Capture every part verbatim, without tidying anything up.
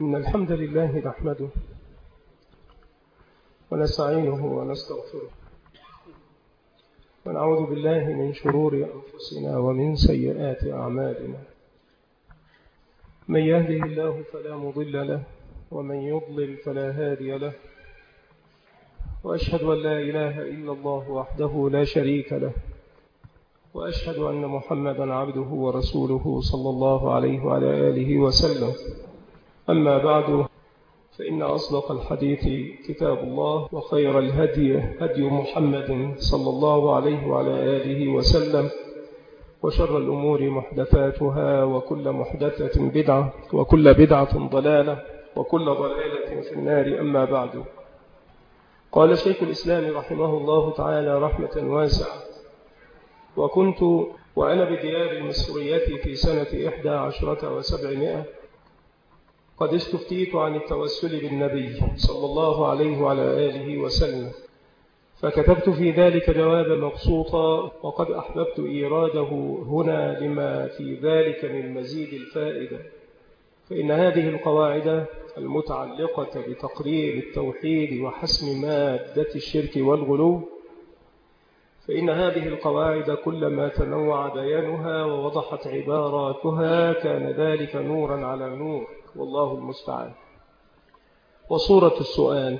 إن الحمد لله نحمده ونستعينه ونستغفره ونعوذ بالله من شرور أنفسنا ومن سيئات أعمالنا. من يهده الله فلا مضل له ومن يضلل فلا هادي له، وأشهد أن لا إله إلا الله وحده لا شريك له، وأشهد أن محمدا عبده ورسوله صلى الله عليه وعلى آله وسلم. أما بعد، فإن أصدق الحديث كتاب الله، وخير الهدي هدي محمد صلى الله عليه وعلى آله وسلم، وشر الأمور محدثاتها، وكل محدثة بدعة، وكل بدعة ضلالة، وكل ضلالة في النار. أما بعد، قال شيخ الإسلام رحمه الله تعالى رحمة واسعة: وكنت وأنا بديار المصرية في سنة إحدى عشرة وسبعمائة قد استفتيت عن التوسل بالنبي صلى الله عليه وعلى آله وسلم، فكتبت في ذلك جوابا مبسوطا، وقد أحببت إيراده هنا لما في ذلك من مزيد الفائدة. فإن هذه القواعد المتعلقة بتقرير التوحيد وحسم مادة الشرك والغلو، فإن هذه القواعد كلما تنوع بيانها ووضحت عباراتها كان ذلك نورا على نور، والله المستعان. وصورة السؤال: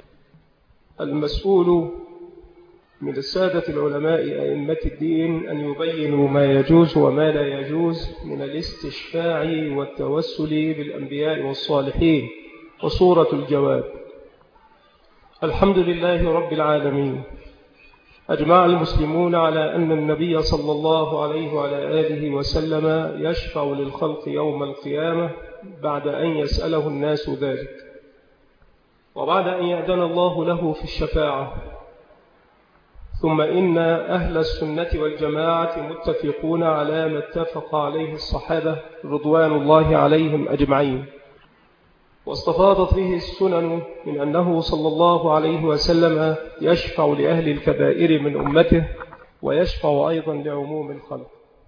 المسؤول من السادة العلماء أئمة الدين أن يبينوا ما يجوز وما لا يجوز من الاستشفاع والتوسل بالأنبياء والصالحين. وصورة الجواب: الحمد لله رب العالمين، أجمع المسلمون على أن النبي صلى الله عليه وعلى آله وسلم يشفع للخلق يوم القيامة بعد أن يسأله الناس ذلك، وبعد أن يأذن الله له في الشفاعة. ثم إن أهل السنة والجماعة متفقون على ما اتفق عليه الصحابة رضوان الله عليهم أجمعين، واستفاضت به السنن من أنه صلى الله عليه وسلم يشفع لأهل الكبائر من أمته، ويشفع أيضا لعموم الخلق،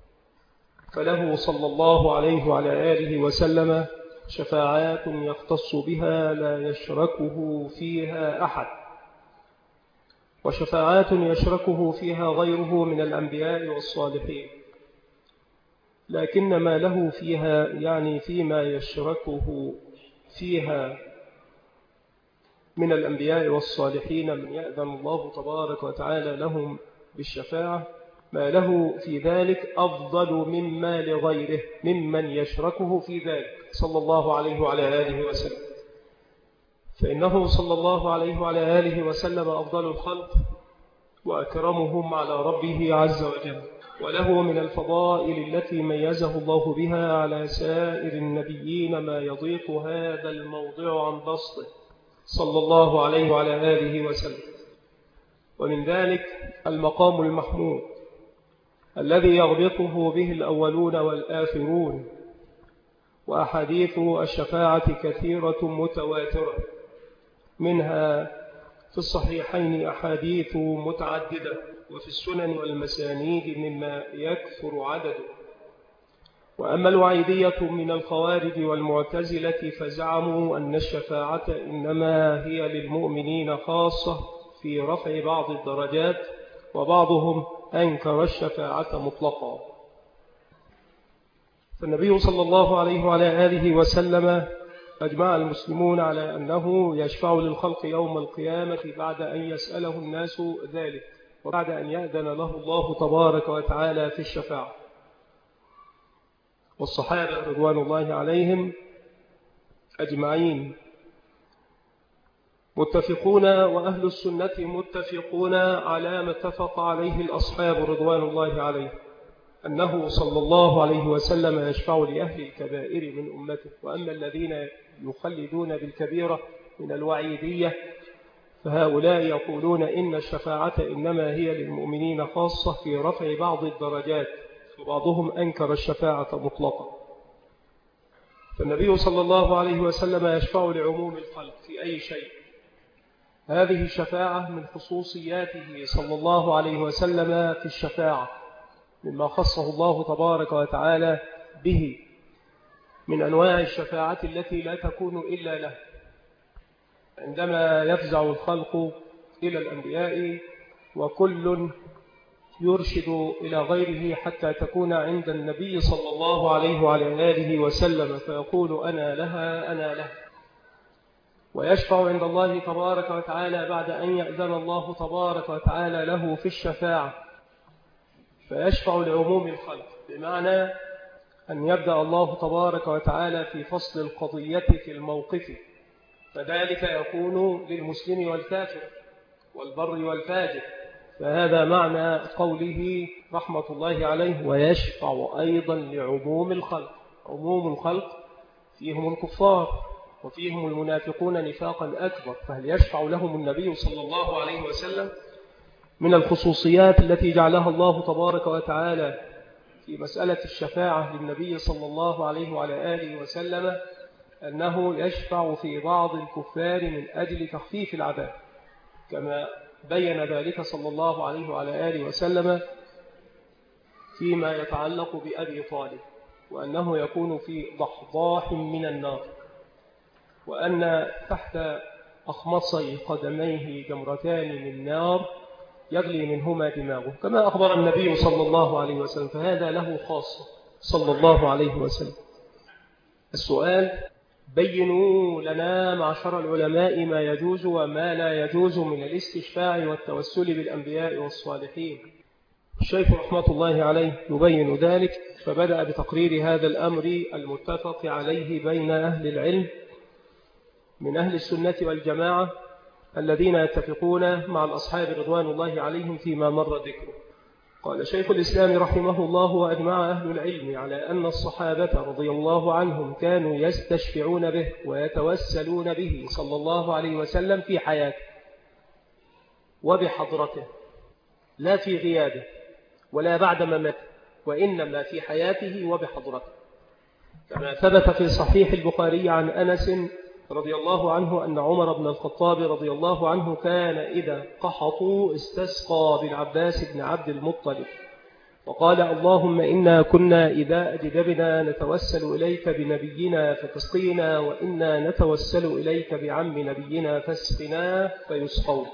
فله صلى الله عليه وعلى آله وسلم شفاعات يختص بها لا يشركه فيها أحد، وشفاعات يشركه فيها غيره من الأنبياء والصالحين، لكن ما له فيها يعني فيما يشركه فيها من الأنبياء والصالحين من يأذن الله تبارك وتعالى لهم بالشفاعة، ما له في ذلك أفضل مما لغيره ممن يشركه في ذلك صلى الله عليه وعلى آله وسلم. فإنه صلى الله عليه وعلى آله وسلم أفضل الخلق وأكرمهم على ربه عز وجل، وله من الفضائل التي ميزه الله بها على سائر النبيين ما يضيق هذا الموضع عن بسطه صلى الله عليه وعلى آله وسلم. ومن ذلك المقام المحمود الذي يغبطه به الأولون والآخرون، وأحاديث الشفاعة كثيرة متواترة، منها في الصحيحين أحاديث متعددة، وفي السنن والمسانيد مما يكثر عدده. وأما الوعيدية من الخوارج والمعتزلة فزعموا أن الشفاعة إنما هي للمؤمنين خاصة في رفع بعض الدرجات، وبعضهم أنكر الشفاعة مطلقا. فالنبي صلى الله عليه وعلى آله وسلم أجمع المسلمون على أنه يشفع للخلق يوم القيامة بعد أن يسأله الناس ذلك، وبعد أن يأذن له الله تبارك وتعالى في الشفاعة. والصحابة رضوان الله عليهم أجمعين متفقون، وأهل السنة متفقون على ما اتفق عليه الأصحاب رضوان الله عليهم، أنه صلى الله عليه وسلم يشفع لأهل الكبائر من أمته. وأما الذين يخلدون بالكبيرة من الوعيدية فهؤلاء يقولون إن الشفاعة إنما هي للمؤمنين خاصة في رفع بعض الدرجات، وبعضهم أنكر الشفاعة مطلقا. فالنبي صلى الله عليه وسلم يشفع لعموم الخلق في أي شيء. هذه الشفاعة من خصوصياته صلى الله عليه وسلم في الشفاعة، مما خصه الله تبارك وتعالى به، من أنواع الشفاعة التي لا تكون إلا له. عندما يفزع الخلق إلى الأنبياء وكل يرشد إلى غيره حتى تكون عند النبي صلى الله عليه وعلى آله وسلم فيقول أنا لها أنا لها، ويشفع عند الله تبارك وتعالى بعد أن يأذن الله تبارك وتعالى له في الشفاعة، فيشفع لعموم الخلق، بمعنى أن يبدأ الله تبارك وتعالى في فصل القضية في الموقف، فذلك يكون للمسلم والكافر والبر والفاجر. فهذا معنى قوله رحمة الله عليه ويشفع أيضا لعموم الخلق. عموم الخلق فيهم الكفار وفيهم المنافقون نفاقا أكبر، فهل يشفع لهم النبي صلى الله عليه وسلم؟ من الخصوصيات التي جعلها الله تبارك وتعالى في مسألة الشفاعة للنبي صلى الله عليه وعلى آله وسلم أنه يشفع في بعض الكفار من أجل تخفيف العذاب، كما بين ذلك صلى الله عليه وعلى آله وسلم فيما يتعلق بأبي طالب، وأنه يكون في ضحضاح من النار، وأن تحت أخمصي قدميه جمرتان من نار يغلي منهما دماغه، كما أخبر النبي صلى الله عليه وسلم، فهذا له خاصة صلى الله عليه وسلم. السؤال: بينوا لنا معشر العلماء ما يجوز وما لا يجوز من الاستشفاع والتوسل بالأنبياء والصالحين. الشيخ رحمة الله عليه يبين ذلك، فبدأ بتقرير هذا الأمر المتفق عليه بين أهل العلم من أهل السنة والجماعة الذين يتفقون مع الأصحاب رضوان الله عليهم فيما مر ذكره. قال شيخ الإسلام رحمه الله: وأجمع أهل العلم على أن الصحابة رضي الله عنهم كانوا يستشفعون به ويتوسلون به صلى الله عليه وسلم في حياته وبحضرته، لا في غيابه ولا بعد مماته، وإنما في حياته وبحضرته، كما ثبت في صحيح البخاري عن أنس رضي الله عنه أن عمر بن الخطاب رضي الله عنه كان إذا قحطوا استسقى بالعباس بن عبد المطلب وقال: اللهم إنا كنا إذا أجدبنا نتوسل إليك بنبينا فتسقينا، وإنا نتوسل إليك بعم نبينا فاسقنا فيسقون.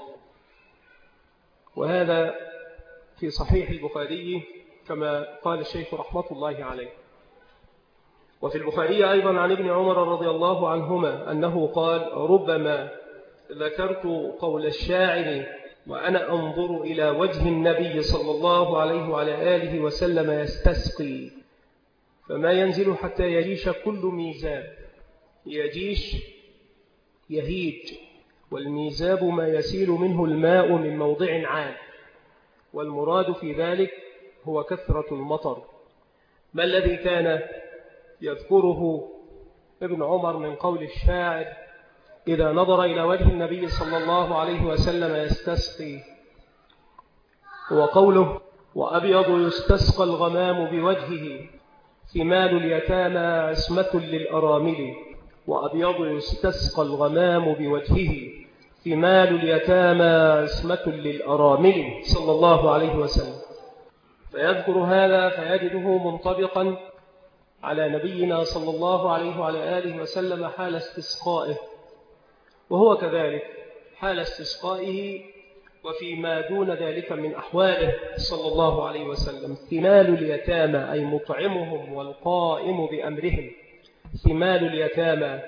وهذا في صحيح البخاري كما قال الشيخ رحمة الله عليه. وفي البخاري أيضا عن ابن عمر رضي الله عنهما أنه قال: ربما ذكرت قول الشاعر وأنا أنظر إلى وجه النبي صلى الله عليه وعلى آله وسلم يستسقي، فما ينزل حتى يجيش كل ميزاب. يجيش يهيج، والميزاب ما يسيل منه الماء من موضع عام، والمراد في ذلك هو كثرة المطر. ما الذي كان يذكره ابن عمر من قول الشاعر إذا نظر إلى وجه النبي صلى الله عليه وسلم يستسقي؟ هو قوله: وأبيض يستسقى الغمام بوجهه، ثمال اليتامى عصمة للأرامل. وأبيض يستسقى الغمام بوجهه، ثمال اليتامى عصمة للأرامل، صلى الله عليه وسلم. فيذكر هذا فيجده منطبقا على نبينا صلى الله عليه وعلى آله وسلم حال استسقائه، وهو كذلك حال استسقائه وفيما دون ذلك من أحواله صلى الله عليه وسلم. ثمال اليتامى أي مطعمهم والقائم بأمرهم. ثمال اليتامى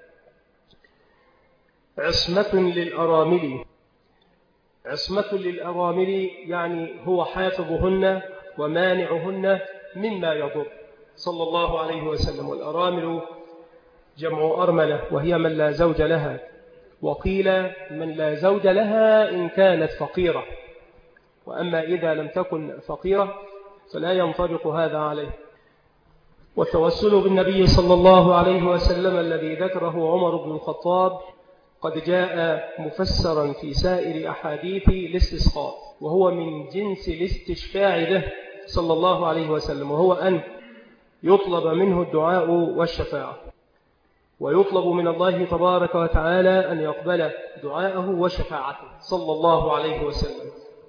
عصمة للأرامل. عصمة للأرامل يعني هو حافظهن ومانعهن مما يضر صلى الله عليه وسلم. والأرامل جمع أرملة، وهي من لا زوج لها، وقيل من لا زوج لها إن كانت فقيرة، وأما إذا لم تكن فقيرة فلا ينطبق هذا عليه. والتوسل بالنبي صلى الله عليه وسلم الذي ذكره عمر بن الخطاب قد جاء مفسرا في سائر أحاديث الاستسقاء، وهو من جنس الاستشفاع به صلى الله عليه وسلم، وهو أن يطلب منه الدعاء والشفاعة، ويطلب من الله تبارك وتعالى أن يقبل دعاءه وشفاعته صلى الله عليه وسلم.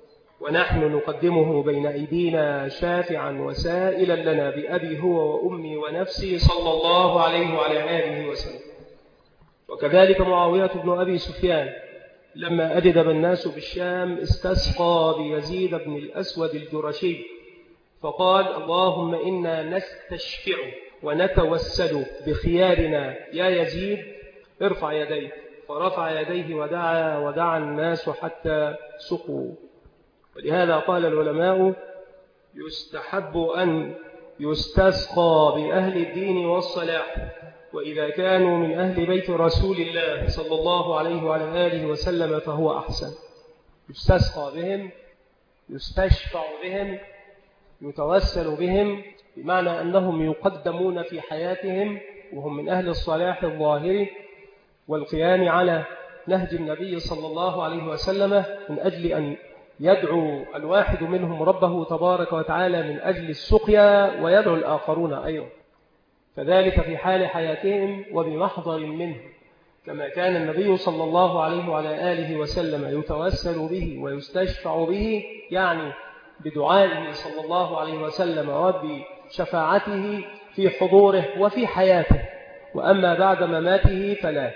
ونحن نقدمه بين أيدينا شافعا وسائلا لنا بأبي هو وأمي ونفسي صلى الله عليه وعلى آله وسلم. وكذلك معاوية بن أبي سفيان لما أدب الناس بالشام استسقى بيزيد بن الأسود الجرشي فقال اللهم إنا نستشفع ونتوسل بخيارنا يا يزيد ارفع يديك. فرفع يديه ودعا ودعا الناس حتى سقوا. ولهذا قال العلماء يستحب أن يستسقى بأهل الدين والصلاح، وإذا كانوا من أهل بيت رسول الله صلى الله عليه وعلى آله وسلم فهو أحسن. يستسقى بهم، يستشفع بهم، يتوسل بهم، بمعنى أنهم يقدمون في حياتهم وهم من أهل الصلاح الظاهر والقيام على نهج النبي صلى الله عليه وسلم، من أجل أن يدعو الواحد منهم ربه تبارك وتعالى من أجل السقيا، ويدعو الآخرون أيضا. فذلك في حال حياتهم وبمحضر منه، كما كان النبي صلى الله عليه وعلى آله وسلم يتوسل به ويستشفع به، يعني بدعائه صلى الله عليه وسلم وبشفاعته في حضوره وفي حياته. وأما بعد مماته فلا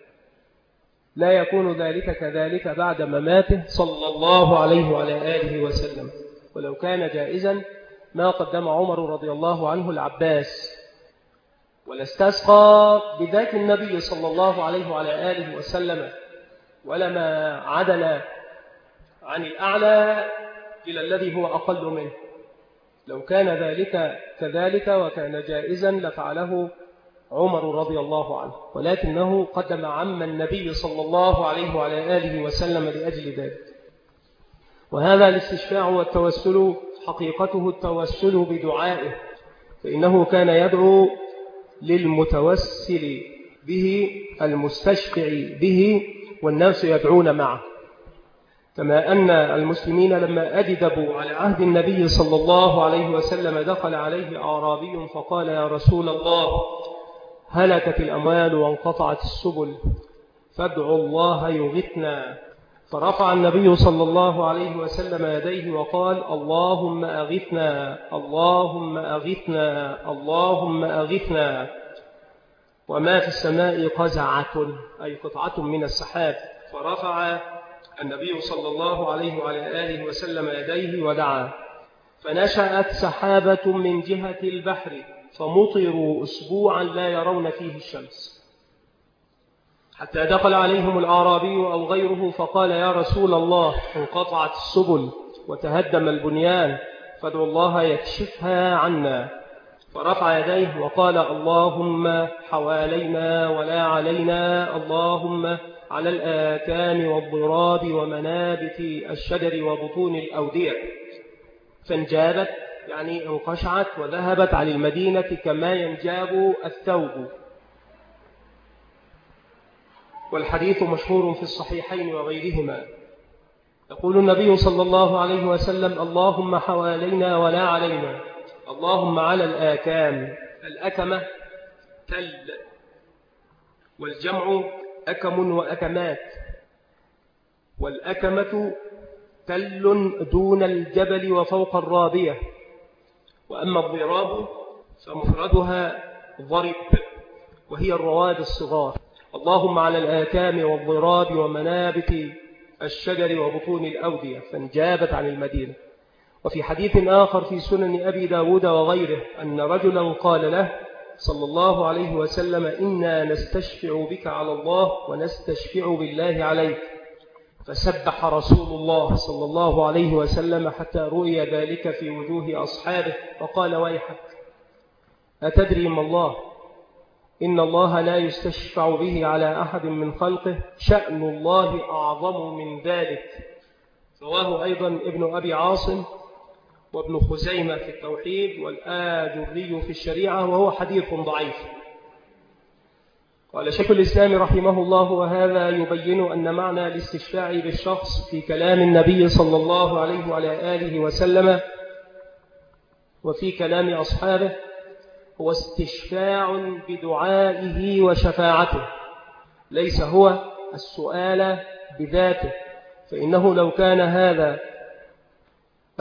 لا يكون ذلك كذلك بعد مماته صلى الله عليه وعلى آله وسلم. ولو كان جائزا ما قدم عمر رضي الله عنه العباس، ولا استسقى بذات النبي صلى الله عليه وعلى آله وسلم، ولما عدل عن الأعلى إلى الذي هو أقل منه. لو كان ذلك كذلك وكان جائزا لفعله عمر رضي الله عنه، ولكنه قدم عم النبي صلى الله عليه وعلى آله وسلم لأجل ذلك. وهذا الاستشفاع والتوسل حقيقته التوسل بدعائه، فإنه كان يدعو للمتوسل به المستشفع به، والناس يدعون معه. كما أن المسلمين لما أدبوا على عهد النبي صلى الله عليه وسلم دخل عليه أعرابي فقال يا رسول الله هلكت الأموال وانقطعت السبل فادعوا الله يغثنا. فرفع النبي صلى الله عليه وسلم يديه وقال اللهم أغثنا اللهم أغثنا اللهم أغثنا. وما في السماء قزعة أي قطعة من السحاب. فرفع النبي صلى الله عليه وعلى آله وسلم يديه ودعا، فنشأت سحابة من جهة البحر فمطروا أسبوعا لا يرون فيه الشمس، حتى دخل عليهم الأعرابي أو غيره فقال يا رسول الله انقطعت السبل وتهدم البنيان فادعوا الله يكشفها عنا. فرفع يديه وقال اللهم حوالينا ولا علينا، اللهم على الآكام والضراب ومنابت الشجر وبطون الأودية. فانجابت يعني انقشعت وذهبت عن المدينة كما ينجاب الثوب. والحديث مشهور في الصحيحين وغيرهما. يقول النبي صلى الله عليه وسلم اللهم حوالينا ولا علينا، اللهم على الآكام. الأكمة تل، والجمع أكم وأكمات، والأكمة تل دون الجبل وفوق الرابية. وأما الضراب فمفردها ضرب، وهي الرواد الصغار. اللهم على الآكام والضراب ومنابت الشجر وبطون الأودية فانجابت عن المدينة. وفي حديث آخر في سنن أبي داود وغيره أن رجلا قال له صلى الله عليه وسلم إنا نستشفع بك على الله ونستشفع بالله عليك. فسبح رسول الله صلى الله عليه وسلم حتى رؤي ذلك في وجوه أصحابه فقال ويحك أتدري ما الله؟ إن الله لا يستشفع به على أحد من خلقه، شأن الله أعظم من ذلك. رواه أيضا ابن أبي عاصم وابن خزيمة في التوحيد والآجري في الشريعة، وهو حديث ضعيف. قال شيخ الإسلام رحمه الله وهذا يبين أن معنى الاستشفاع بالشخص في كلام النبي صلى الله عليه وعلى آله وسلم وفي كلام أصحابه هو استشفاع بدعائه وشفاعته، ليس هو السؤال بذاته. فإنه لو كان هذا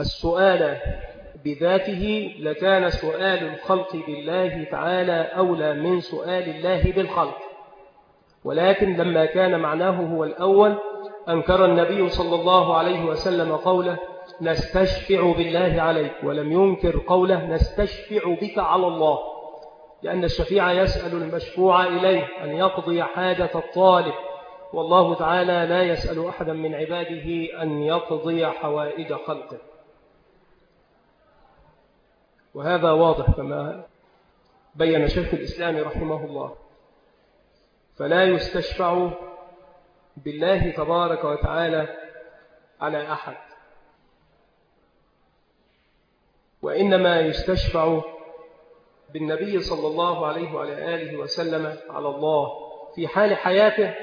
السؤال بذاته لكان سؤال الخلق بالله تعالى أولى من سؤال الله بالخلق، ولكن لما كان معناه هو الأول أنكر النبي صلى الله عليه وسلم قوله نستشفع بالله عليك، ولم ينكر قوله نستشفع بك على الله، لأن الشفيع يسأل المشفوع إليه أن يقضي حاجة الطالب، والله تعالى لا يسأل أحدا من عباده أن يقضي حوائج خلقه. وهذا واضح كما بين شيخ الإسلام رحمه الله. فلا يستشفع بالله تبارك وتعالى على أحد، وإنما يستشفع بالنبي صلى الله عليه وعلى آله وسلم على الله في حال حياته،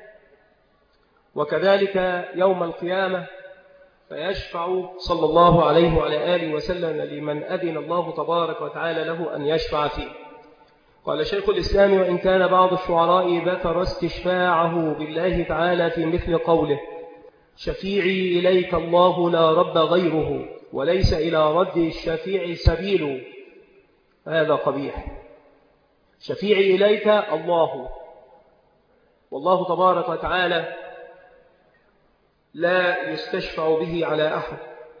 وكذلك يوم القيامة فيشفع صلى الله عليه وعلى آله وسلم لمن أذن الله تبارك وتعالى له أن يشفع فيه. قال شيخ الإسلام: وإن كان بعض الشعراء ذكر استشفاعه بالله تعالى في مثل قوله شفيعي إليك الله لا رب غيره وليس إلى رد الشفيع سبيل، هذا قبيح. شفيعي إليك الله، والله تبارك وتعالى لا يستشفع به على أحد.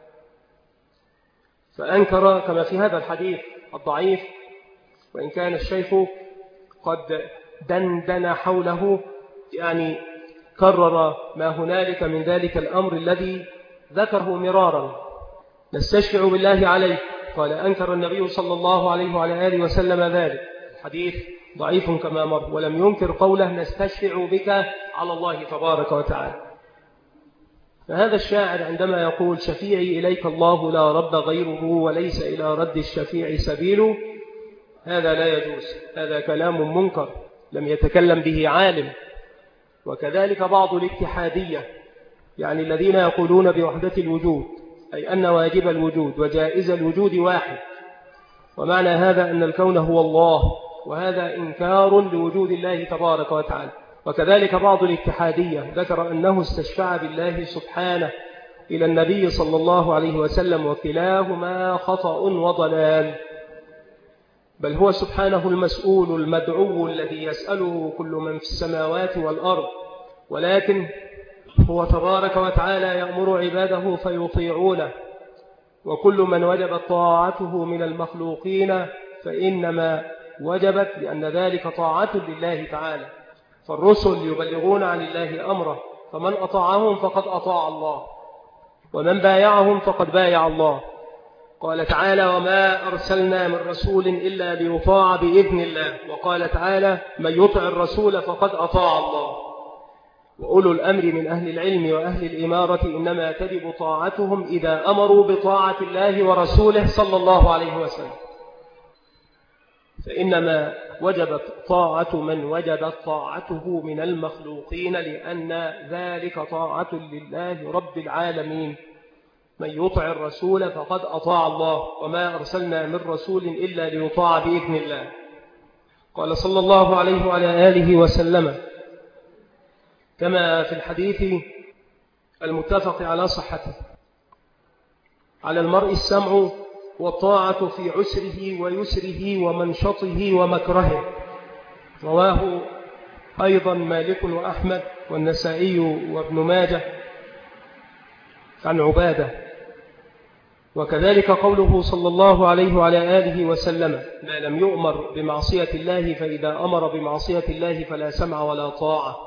فأنكر كما في هذا الحديث الضعيف، وإن كان الشيخ قد دندن حوله، يعني كرر ما هنالك من ذلك الأمر الذي ذكره مرارا. نستشفع بالله عليه، قال أنكر النبي صلى الله عليه وعلى آله وسلم ذلك، الحديث ضعيف كما مر، ولم ينكر قوله نستشفع بك على الله تبارك وتعالى. فهذا الشاعر عندما يقول شفيعي إليك الله لا رب غيره وليس إلى رد الشفيع سبيل، هذا لا يجوز، هذا كلام منكر لم يتكلم به عالم. وكذلك بعض الاتحادية، يعني الذين يقولون بوحدة الوجود، أي أن واجب الوجود وجائز الوجود واحد، ومعنى هذا أن الكون هو الله، وهذا إنكار لوجود الله تبارك وتعالى. وكذلك بعض الاتحادية ذكر أنه استشفع بالله سبحانه إلى النبي صلى الله عليه وسلم، وكلاهما خطأ وضلال، بل هو سبحانه المسؤول المدعو الذي يسأله كل من في السماوات والأرض، ولكن هو تبارك وتعالى يأمر عباده فيطيعونه، وكل من وجبت طاعته من المخلوقين فإنما وجبت لأن ذلك طاعة لله تعالى. فالرسل يبلغون عن الله أمره، فمن أطاعهم فقد أطاع الله، ومن بايعهم فقد بايع الله. قال تعالى وما أرسلنا من رسول إلا ليطاع بإذن الله، وقال تعالى من يطع الرسول فقد أطاع الله. وأولو الأمر من أهل العلم وأهل الإمارة إنما تجب طاعتهم إذا أمروا بطاعة الله ورسوله صلى الله عليه وسلم، فإنما وجبت طاعة من وجبت طاعته من المخلوقين، لأن ذلك طاعة لله رب العالمين. من يطع الرسول فقد أطاع الله، وما أرسلنا من رسول إلا ليطاع بإذن الله. قال صلى الله عليه وعلى آله وسلم كما في الحديث المتفق على صحته: على المرء السمع والطاعة في عسره ويسره ومنشطه ومكرهه. رواه أيضا مالك وأحمد والنسائي وابن ماجه عن عبادة. وكذلك قوله صلى الله عليه وعلى آله وسلم: ما لم يؤمر بمعصية الله فإذا أمر بمعصية الله فلا سمع ولا طاعة.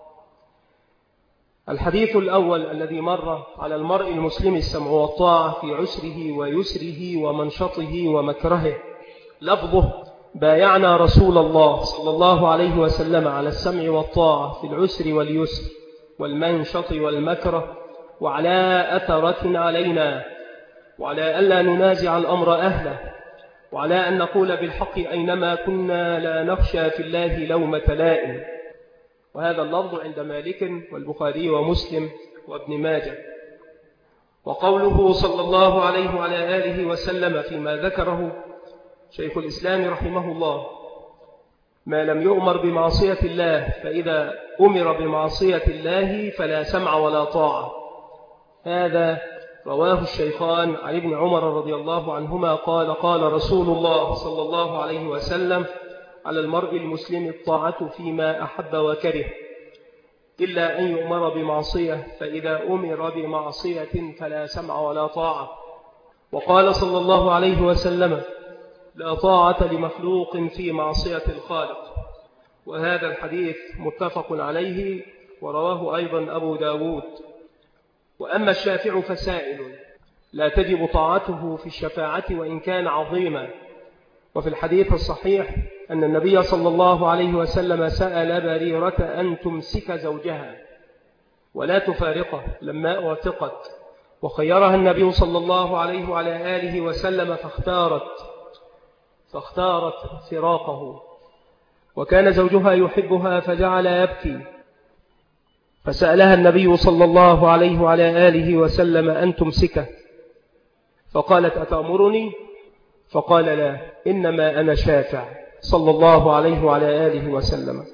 الحديث الأول الذي مر: على المرء المسلم السمع والطاعة في عسره ويسره ومنشطه ومكرهه، لفظه: بايعنا رسول الله صلى الله عليه وسلم على السمع والطاعة في العسر واليسر والمنشط والمكره، وعلى أثرة علينا، وعلى ألا ننازع الأمر أهله، وعلى أن نقول بالحق أينما كنا لا نخشى في الله لومة لائم. وهذا اللفظ عند مالك والبخاري ومسلم وابن ماجه. وقوله صلى الله عليه وعلى آله وسلم فيما ذكره شيخ الإسلام رحمه الله: ما لم يؤمر بمعصية الله فإذا أمر بمعصية الله فلا سمع ولا طاعة، هذا رواه الشيخان عن ابن عمر رضي الله عنهما قال قال رسول الله صلى الله عليه وسلم: على المرء المسلم الطاعة فيما أحب وكره، إلا أن يؤمر بمعصية، فإذا أمر بمعصية فلا سمع ولا طاعة. وقال صلى الله عليه وسلم: لا طاعة لمخلوق في معصية الخالق. وهذا الحديث متفق عليه، ورواه أيضا أبو داود. وأما الشافع فسائل لا تجب طاعته في الشفاعة وإن كان عظيما. وفي الحديث الصحيح أن النبي صلى الله عليه وسلم سأل بريرة أن تمسك زوجها ولا تفارقه لما اعتقت، وخيرها النبي صلى الله عليه وعلى آله وسلم فاختارت فاختارت فراقه، وكان زوجها يحبها فجعل يبكي، فسألها النبي صلى الله عليه وعلى آله وسلم أن تمسكه، فقالت: أتأمرني؟ فقال: لا، إنما أنا شافع، صلى الله عليه وعلى آله وسلم.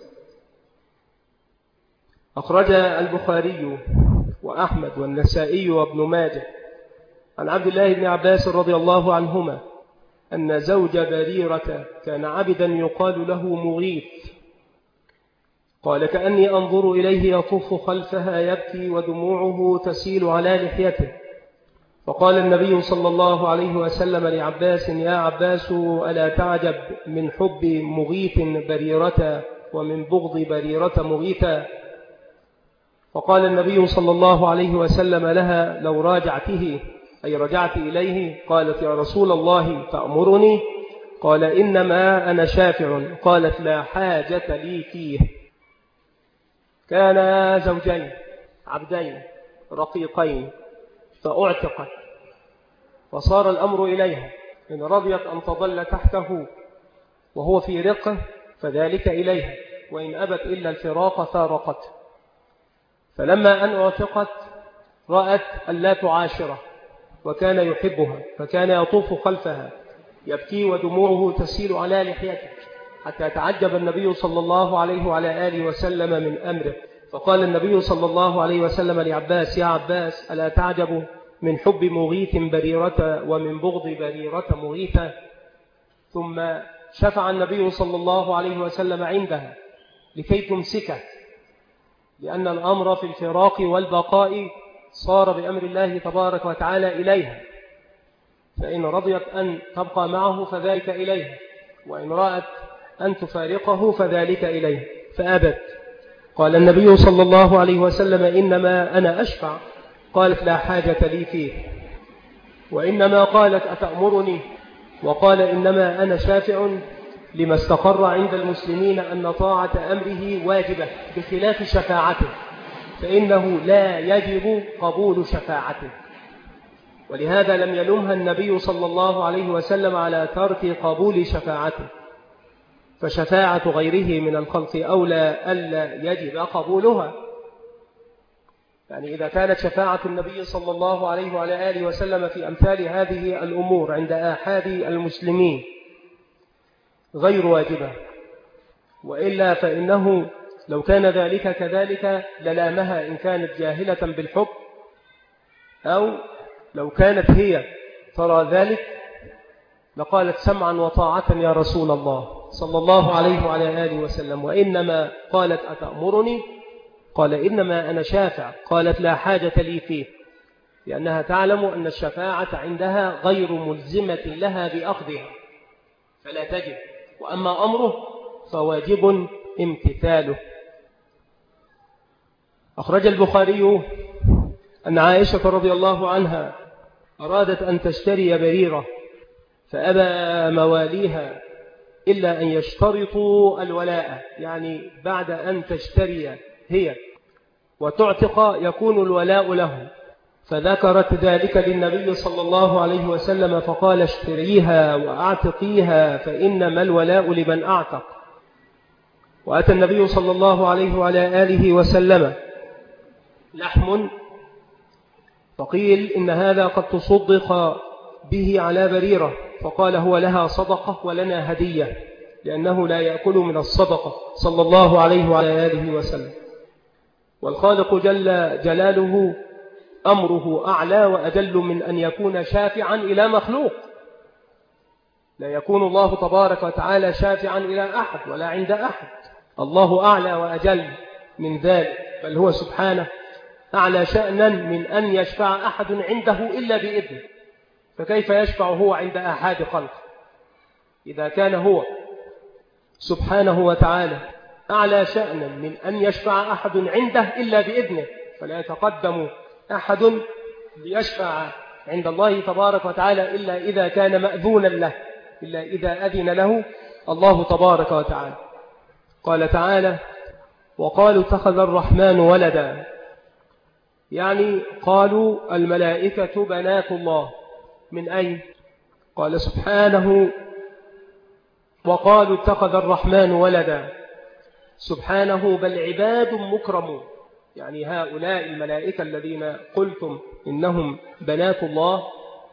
أخرج البخاري وأحمد والنسائي وابن ماجه عن عبد الله بن عباس رضي الله عنهما أن زوج بريرة كان عبدا يقال له مغيث، قال: كأني أنظر إليه يطوف خلفها يبكي ودموعه تسيل على لحيته. فقال النبي صلى الله عليه وسلم لعباس: يا عباس، ألا تعجب من حب مغيث بريرة ومن بغض بريرة مغيثا؟ فقال النبي صلى الله عليه وسلم لها: لو راجعته، أي رجعت إليه. قالت: يا رسول الله تأمرني؟ قال: إنما أنا شافع. قالت: لا حاجة لي فيه. كان زوجين عبدين رقيقين فأعتقت، وصار الأمر إليها، إن رضيت أن تظل تحته وهو في رقه فذلك إليها، وإن أبت إلا الفراق فارقته. فلما أن أعتقت رأت أن لا تعاشره، وكان يحبها، فكان يطوف خلفها يبكي ودموعه تسيل على لحيته، حتى تعجب النبي صلى الله عليه وعلى آله وسلم من أمره. فقال النبي صلى الله عليه وسلم لعباس: يا عباس، ألا تعجب من حب مغيث بريرة ومن بغض بريرة مغيثة؟ ثم شفع النبي صلى الله عليه وسلم عندها لكي تمسكه، لأن الأمر في الفراق والبقاء صار بأمر الله تبارك وتعالى إليها، فإن رضيت أن تبقى معه فذلك إليها، وإن رأت أن تفارقه فذلك إليه، فأبت. قال النبي صلى الله عليه وسلم: إنما أنا أشفع. قالت: لا حاجة لي فيه. وإنما قالت: أتأمرني؟ وقال: إنما أنا شافع، لما استقر عند المسلمين أن طاعة أمره واجبة بخلاف شفاعته، فإنه لا يجب قبول شفاعته. ولهذا لم يلمها النبي صلى الله عليه وسلم على ترك قبول شفاعته، فشفاعة غيره من الخلق أولى ألا يجب قبولها. يعني إذا كانت شفاعة النبي صلى الله عليه وعلى آله وسلم في أمثال هذه الأمور عند آحاد المسلمين غير واجبة، وإلا فإنه لو كان ذلك كذلك للامها إن كانت جاهلة بالحب، أو لو كانت هي ترى ذلك لقالت: سمعا وطاعة يا رسول الله صلى الله عليه وعلى آله وسلم. وإنما قالت: أتأمرني؟ قال: إنما أنا شافع. قالت: لا حاجة لي فيه، لأنها تعلم أن الشفاعة عندها غير ملزمة لها بأخذها، فلا تجب. وأما أمره فواجب امتثاله. أخرج البخاري أن عائشة رضي الله عنها أرادت أن تشتري بريرة، فأبى مواليها إلا أن يشترطوا الولاء، يعني بعد أن تشتري هي وتعتق يكون الولاء له. فذكرت ذلك للنبي صلى الله عليه وسلم فقال: اشتريها وأعتقيها، فإنما الولاء لمن أعتق. وأتى النبي صلى الله عليه وعلى آله وسلم لحم، فقيل إن هذا قد تصدق به على بريرة، فقال: هو لها صدقة ولنا هدية، لأنه لا يأكل من الصدقة صلى الله عليه وعلى آله وسلم. والخالق جل جلاله أمره أعلى وأجل من أن يكون شافعا إلى مخلوق. لا يكون الله تبارك وتعالى شافعا إلى أحد ولا عند أحد. الله أعلى وأجل من ذلك، بل هو سبحانه أعلى شأنا من أن يشفع أحد عنده إلا بإذنه. فكيف يشفع هو عند أحد خلقه؟ إذا كان هو سبحانه وتعالى أعلى شأنا من أن يشفع أحد عنده إلا بإذنه، فلا يتقدم أحد ليشفع عند الله تبارك وتعالى إلا إذا كان مأذونا له، إلا إذا أذن له الله تبارك وتعالى. قال تعالى: وقالوا اتخذ الرحمن ولدا، يعني قالوا الملائكة بنات الله. من أين؟ قال سبحانه: وقالوا اتخذ الرحمن ولدا. سبحانه بل عباد مكرمون، يعني هؤلاء الملائكة الذين قلتم إنهم بنات الله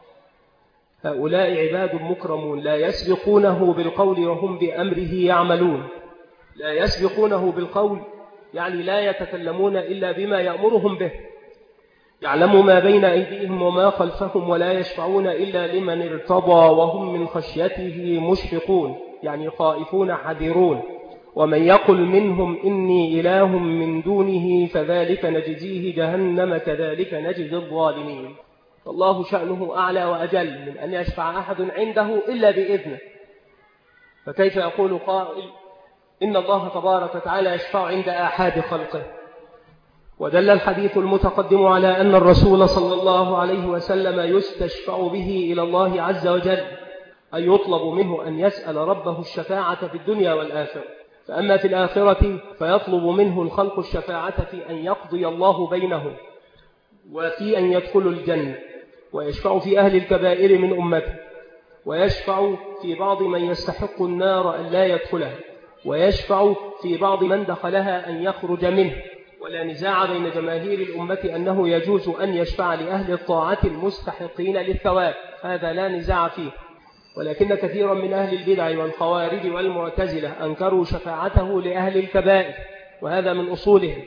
هؤلاء عباد مكرمون لا يسبقونه بالقول وهم بأمره يعملون. لا يسبقونه بالقول يعني لا يتكلمون إلا بما يأمرهم به. يعلم ما بين أيديهم وما خلفهم ولا يشفعون إلا لمن ارتضى وهم من خشيته مشفقون، يعني خائفون حذرون. ومن يقل منهم إني إله من دونه فذلك نجزيه جهنم كذلك نجزي الظالمين. فالله شأنه أعلى وأجل من أن يشفع أحد عنده إلا بإذنه. فكيف يقول قائل إن الله تبارك وتعالى يشفع عند أحد خلقه؟ ودل الحديث المتقدم على أن الرسول صلى الله عليه وسلم يستشفع به إلى الله عز وجل، أي يطلب منه أن يسأل ربه الشفاعة في الدنيا والآخرة. فأما في الآخرة فيطلب منه الخلق الشفاعة في أن يقضي الله بينهم وفي أن يدخلوا الجنة، ويشفع في أهل الكبائر من أمته، ويشفع في بعض من يستحق النار أن لا يدخلها، ويشفع في بعض من دخلها أن يخرج منه. ولا نزاع بين جماهير الأمة أنه يجوز أن يشفع لأهل الطاعة المستحقين للثواب، هذا لا نزاع فيه. ولكن كثيرا من أهل البدع والخوارج والمعتزلة أنكروا شفاعته لأهل الكبائر، وهذا من أصولهم.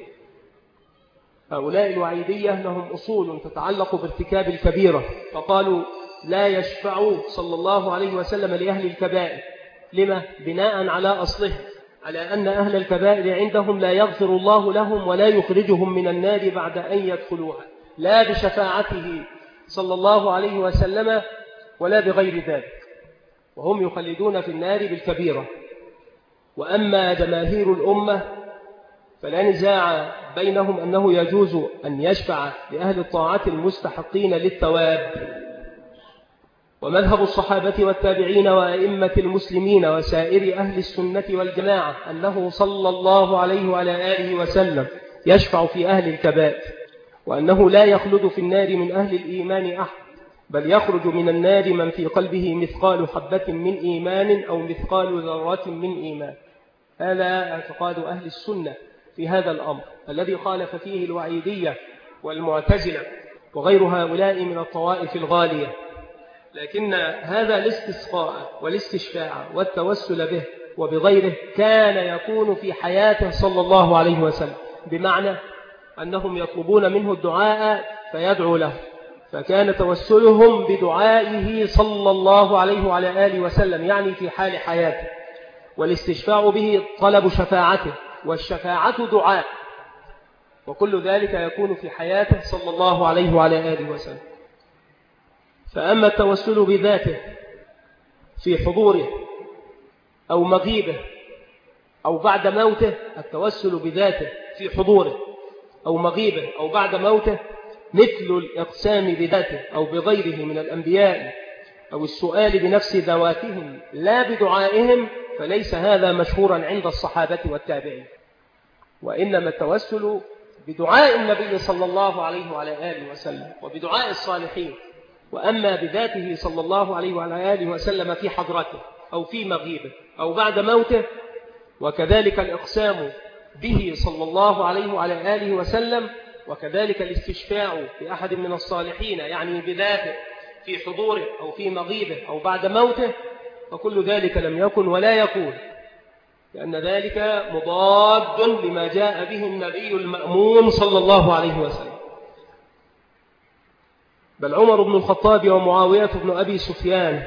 هؤلاء الوعيدية لهم أصول تتعلق بارتكاب الكبيرة، فقالوا لا يشفع صلى الله عليه وسلم لأهل الكبائر. لما؟ بناء على أصله، على أن أهل الكبائر عندهم لا يغفر الله لهم ولا يخرجهم من النار بعد أن يدخلوها، لا بشفاعته صلى الله عليه وسلم ولا بغير ذلك، وهم يخلدون في النار بالكبيرة. وأما جماهير الأمة فلا نزاع بينهم أنه يجوز أن يشفع لأهل الطاعات المستحقين للثواب. ومذهب الصحابة والتابعين وأئمة المسلمين وسائر أهل السنة والجماعة أنه صلى الله عليه وعلى آله وسلم يشفع في أهل الكبائر، وأنه لا يخلد في النار من أهل الإيمان أحد، بل يخرج من النار من في قلبه مثقال حبة من إيمان أو مثقال ذرة من إيمان. هذا اعتقاد أهل السنة في هذا الأمر الذي خالف فيه الوعيدية والمعتزلة وغير هؤلاء من الطوائف الغالية. لكن هذا الاستسقاء والاستشفاع والتوسل به وبغيره كان يكون في حياته صلى الله عليه وسلم، بمعنى أنهم يطلبون منه الدعاء فيدعو له، فكان توسلهم بدعائه صلى الله عليه وعلى آله وسلم يعني في حال حياته، والاستشفاع به طلب شفاعته، والشفاعة دعاء، وكل ذلك يكون في حياته صلى الله عليه وعلى آله وسلم. فأما التوسل بذاته في حضوره أو مغيبه أو بعد موته، التوسل بذاته في حضوره أو مغيبه أو بعد موته مثل الإقسام بذاته أو بغيره من الأنبياء أو السؤال بنفس ذواتهم لا بدعائهم، فليس هذا مشهورا عند الصحابة والتابعين، وإنما التوسل بدعاء النبي صلى الله عليه وعلى آله وسلم وبدعاء الصالحين. وأما بذاته صلى الله عليه وعلى آله وسلم في حضرته أو في مغيبه أو بعد موته، وكذلك الإقسام به صلى الله عليه وعلى آله وسلم، وكذلك الاستشفاع بأحد من الصالحين يعني بذاته في حضوره أو في مغيبه أو بعد موته، فكل ذلك لم يكن ولا يكون، لأن ذلك مضاد لما جاء به النبي المأمون صلى الله عليه وسلم. بل عمر بن الخطاب ومعاوية بن أبي سفيان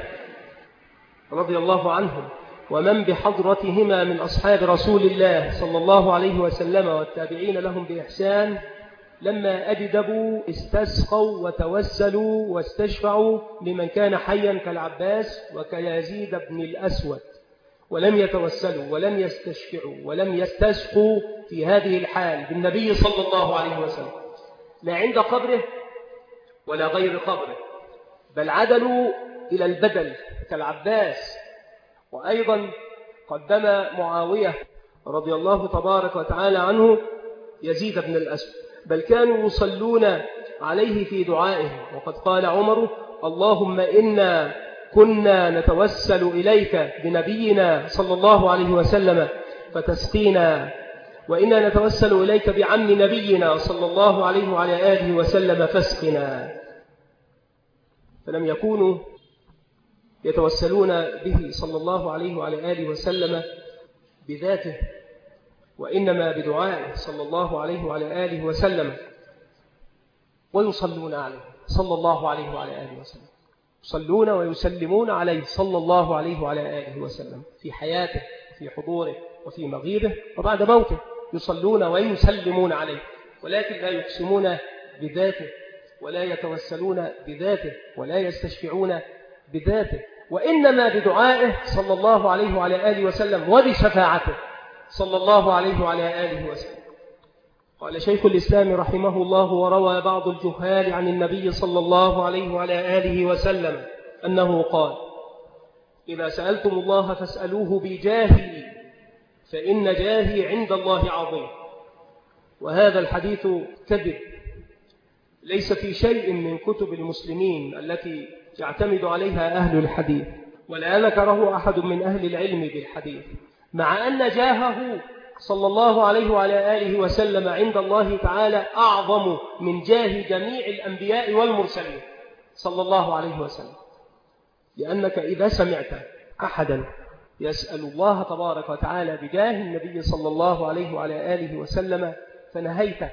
رضي الله عنهم ومن بحضرتهما من أصحاب رسول الله صلى الله عليه وسلم والتابعين لهم بإحسان لما أجدبوا استسقوا وتوسلوا واستشفعوا لمن كان حيا كالعباس وكيزيد بن الأسود، ولم يتوسلوا ولم يستشفعوا ولم يستسقوا في هذه الحال بالنبي صلى الله عليه وسلم لا عند قبره ولا غير قبره، بل عدلوا إلى البدل كالعباس. وأيضا قدم معاوية رضي الله تبارك وتعالى عنه يزيد بن الأسود، بل كانوا يصلون عليه في دعائهم. وقد قال عمر: اللهم إنا كنا نتوسل إليك بنبينا صلى الله عليه وسلم فتسقينا، وإنا نتوسل إليك بعم نبينا صلى الله عليه وعلى آله وسلم فاسقنا. فلم يكونوا يتوسلون به صلى الله عليه وعلى آله وسلم بذاته، وإنما بدعائه صلى الله عليه وعلى آله وسلم، ويصلون عليه صلى الله عليه وعلى آله وسلم، يصلون ويسلمون عليه صلى الله عليه وعلى آله وسلم في حياته في حضوره وفي مغيبه وبعد موته، يصلون ويسلمون عليه، ولكن لا يقسمون بذاته ولا يتوسلون بذاته ولا يستشفعون بذاته، وإنما بدعائه صلى الله عليه وعلى آله وسلم وبشفاعته صلى الله عليه وعلى آله وسلم. قال شيخ الإسلام رحمه الله: وروى بعض الجهال عن النبي صلى الله عليه وعلى آله وسلم أنه قال: إذا سألتم الله فاسألوه بجاهي فإن جاهي عند الله عظيم. وهذا الحديث كذب، ليس في شيء من كتب المسلمين التي يعتمد عليها أهل الحديث، ولا ذكره أحد من أهل العلم بالحديث، مع أن جاهه صلى الله عليه وعلى آله وسلم عند الله تعالى أعظم من جاه جميع الأنبياء والمرسلين صلى الله عليه وسلم. لأنك إذا سمعت أحدا يسأل الله تبارك وتعالى بجاه النبي صلى الله عليه وعلى آله وسلم فنهيته،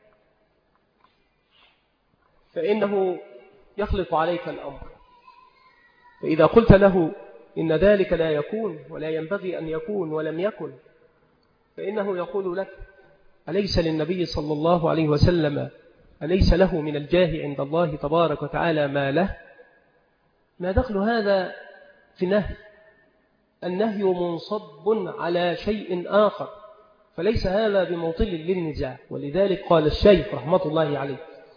فإنه يخلط عليك الأمر. فإذا قلت له إن ذلك لا يكون ولا ينبغي أن يكون ولم يكن، فإنه يقول لك: أليس للنبي صلى الله عليه وسلم أليس له من الجاه عند الله تبارك وتعالى ما له؟ ما دخل هذا في نهي؟ النهي منصب على شيء آخر، فليس هذا بموطن للنزاع. ولذلك قال الشيخ رحمة الله عليه: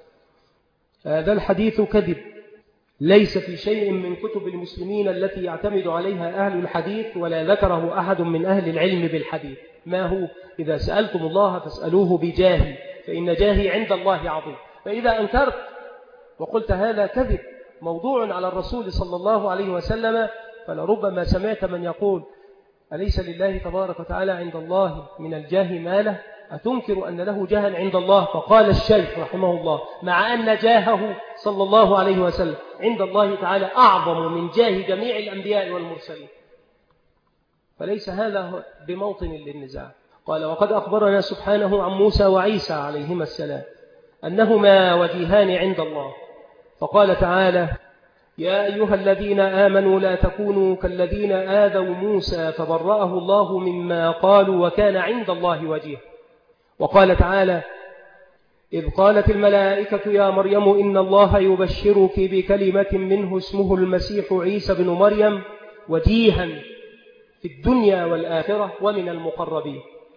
هذا الحديث كذب، ليس في شيء من كتب المسلمين التي يعتمد عليها أهل الحديث، ولا ذكره أحد من أهل العلم بالحديث. ما هو؟ إذا سألتم الله فاسألوه بجاهي فإن جاهي عند الله عظيم. فإذا أنكرت وقلت هذا كذب موضوع على الرسول صلى الله عليه وسلم، فلربما سمعت من يقول: أليس لله تبارك وتعالى عند الله من الجاه ما له؟ أتنكر أن له جاها عند الله؟ فقال الشيخ رحمه الله: مع أن جاهه صلى الله عليه وسلم عند الله تعالى أعظم من جاه جميع الأنبياء والمرسلين، فليس هذا بموطن للنزاع. قال: وقد أخبرنا سبحانه عن موسى وعيسى عليهما السلام أنهما وجيهان عند الله، فقال تعالى: يا أيها الذين آمنوا لا تكونوا كالذين آذوا موسى فبرأه الله مما قالوا وكان عند الله وجيها. وقال تعالى: إذ قالت الملائكة يا مريم إن الله يبشرك بكلمة منه اسمه المسيح عيسى بن مريم وجيها في الدنيا والآخرة ومن المقربين.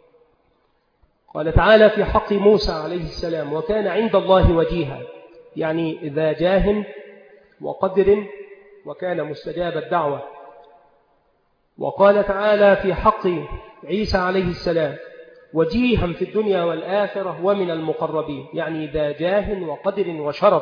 قال تعالى في حق موسى عليه السلام: وكان عند الله وجيها، يعني ذا جاه وقدر وكان مستجاب الدعوة. وقال تعالى في حق عيسى عليه السلام: وجيها في الدنيا والآخرة ومن المقربين، يعني ذا جاه وقدر وشرف.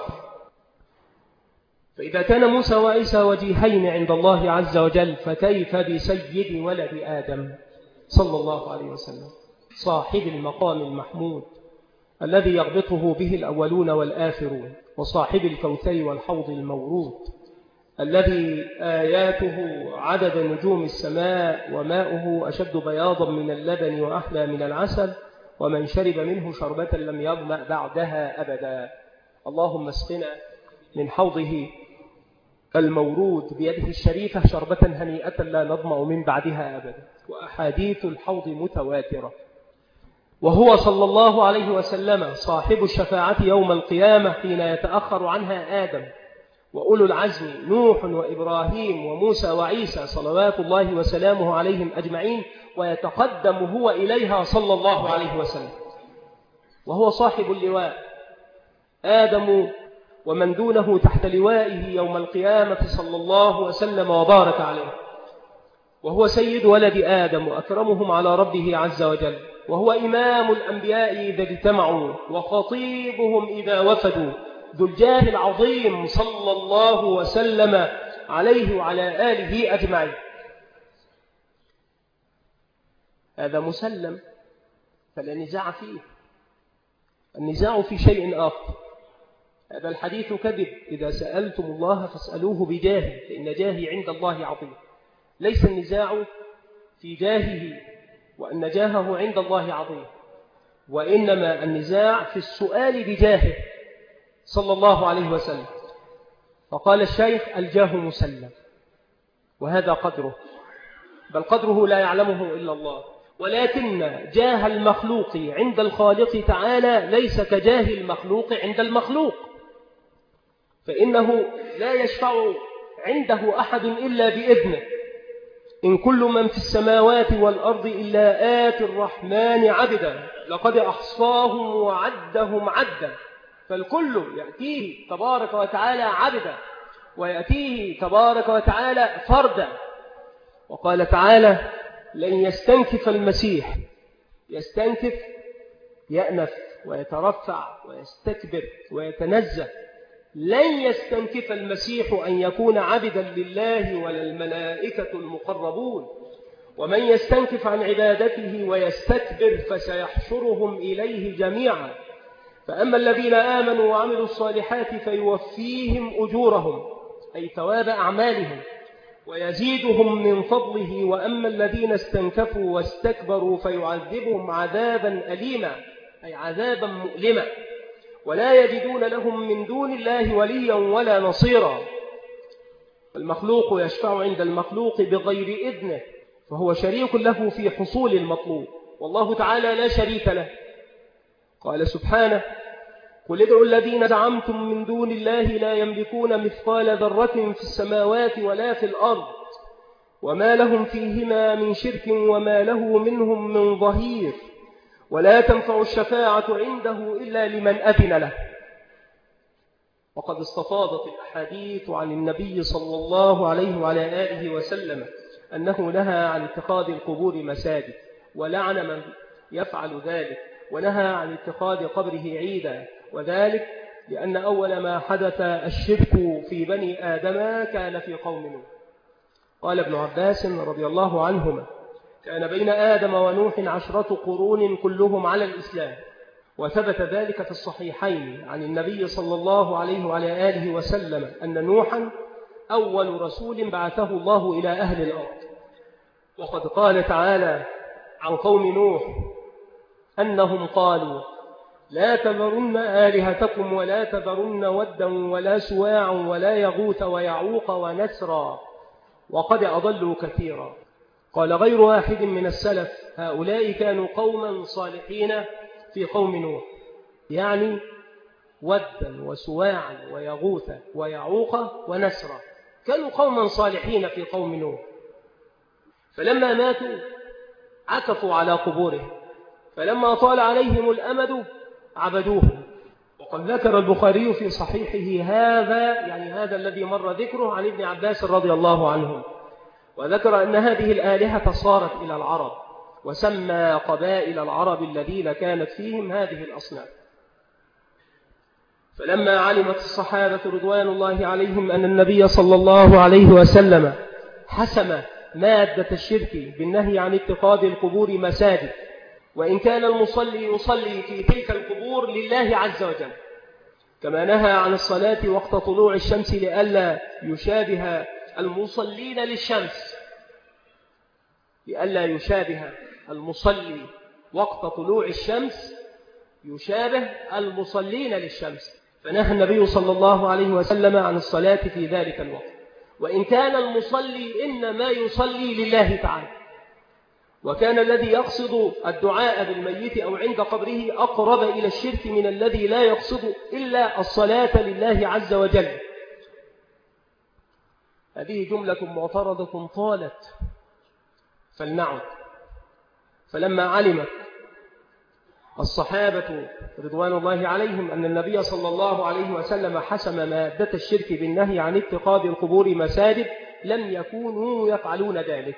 فإذا كان موسى وعيسى وجيهين عند الله عز وجل، فكيف بسيد ولد آدم صلى الله عليه وسلم صاحب المقام المحمود الذي يغبطه به الأولون والآخرون، وصاحب الكوثر والحوض المورود الذي آياته عدد نجوم السماء وماؤه أشد بياضا من اللبن وأحلى من العسل، ومن شرب منه شربة لم يظمأ بعدها أبدا. اللهم اسقنا من حوضه المورود بيده الشريفة شربة هنيئة لا نظمأ من بعدها أبدا. وأحاديث الحوض متواترة. وهو صلى الله عليه وسلم صاحب الشفاعة يوم القيامة حين يتأخر عنها آدم وأولو العزم نوح وإبراهيم وموسى وعيسى صلوات الله وسلامه عليهم أجمعين، ويتقدم هو إليها صلى الله عليه وسلم، وهو صاحب اللواء آدم ومن دونه تحت لوائه يوم القيامة صلى الله وسلم وبارك عليه، وهو سيد ولد آدم وأكرمهم على ربه عز وجل، وهو إمام الأنبياء إذا اجتمعوا وخطيبهم إذا وفدوا، ذو الجاه العظيم صلى الله وسلم عليه وعلى آله أجمعين. هذا مسلم فلا نزاع فيه. النزاع في شيء آخر. هذا الحديث كذب. إذا سألتم الله فاسألوه بجاهه فإن جاهي عند الله عظيم. ليس النزاع في جاهه وأن جاهه عند الله عظيم، وإنما النزاع في السؤال بجاهه صلى الله عليه وسلم. فقال الشيخ الجاه مسلم، وهذا قدره، بل قدره لا يعلمه إلا الله. ولكن جاه المخلوق عند الخالق تعالى ليس كجاه المخلوق عند المخلوق، فإنه لا يشفع عنده أحد إلا بإذنه. إن كل من في السماوات والأرض إلا آتي الرحمن عبدا لقد أحصاهم وعدهم عدا. فالكل يأتيه تبارك وتعالى عبدا ويأتيه تبارك وتعالى فردا. وقال تعالى لن يستنكف المسيح، يستنكف يأنف ويترفع ويستكبر ويتنزه. لن يستنكف المسيح أن يكون عبدا لله ولا الملائكة المقربون، ومن يستنكف عن عبادته ويستكبر فسيحشرهم إليه جميعا. فأما الذين آمنوا وعملوا الصالحات فيوفيهم أجورهم أي ثواب أعمالهم ويزيدهم من فضله. وأما الذين استنكفوا واستكبروا فيعذبهم عذابا أليما أي عذابا مؤلما، ولا يجدون لهم من دون الله وليا ولا نصيرا. المخلوق يشفع عند المخلوق بغير إذنه، فهو شريك له في حصول المطلوب، والله تعالى لا شريك له. قال سبحانه قل ادعوا الذين زعمتم من دون الله لا يملكون مثقال ذرة في السماوات ولا في الأرض وما لهم فيهما من شرك وما له منهم من ظهير ولا تنفع الشفاعة عنده إلا لمن أذن له. وقد استفاضت الأحاديث عن النبي صلى الله عليه وعلى آله وسلم أنه نهى عن اتخاذ القبور مساجد ولعن من يفعل ذلك، ونهى عن اتخاذ قبره عيدا، وذلك لأن أول ما حدث الشرك في بني آدم كان في قوم نوح. قال ابن عباس رضي الله عنهما كان بين آدم ونوح عشرة قرون كلهم على الإسلام، وثبت ذلك في الصحيحين عن النبي صلى الله عليه وعلى آله وسلم أن نوحا أول رسول بعثه الله إلى أهل الأرض. وقد قال تعالى عن قوم نوح أنهم قالوا لا تذرن آلهتكم ولا تذرن ودا ولا سواع ولا يغوث ويعوق ونسرا وقد أضلوا كثيرا. قال غير واحد من السلف هؤلاء كانوا قوما صالحين في قوم نوح، يعني ودا وسواعا ويغوث ويعوق ونسرا، كانوا قوما صالحين في قوم نوح. فلما ماتوا عكفوا على قبورهم، فلما طال عليهم الأمد عبدوهم. وقد ذكر البخاري في صحيحه هذا، يعني هذا الذي مر ذكره عن ابن عباس رضي الله عنه، وذكر أن هذه الآلهة صارت إلى العرب، وسمى قبائل العرب الذين كانت فيهم هذه الأصنام. فلما علمت الصحابة رضوان الله عليهم أن النبي صلى الله عليه وسلم حسم مادة الشرك بالنهي عن اتخاذ القبور مساجد، وإن كان المصلي يصلي في تلك القبور لله عز وجل، كما نهى عن الصلاة وقت طلوع الشمس لئلا يشابه المصلين للشمس، لئلا يشابه المصلي وقت طلوع الشمس يشابه المصلين للشمس. فنهى النبي صلى الله عليه وسلم عن الصلاة في ذلك الوقت، وإن كان المصلي إنما يصلي لله تعالى، وكان الذي يقصد الدعاء بالميت أو عند قبره أقرب إلى الشرك من الذي لا يقصد إلا الصلاة لله عز وجل. هذه جملة معترضة طالت، فلنعد. فلما علم الصحابة رضوان الله عليهم أن النبي صلى الله عليه وسلم حسم مادة الشرك بالنهي عن اتخاذ القبور مساجد لم يكونوا يفعلون ذلك.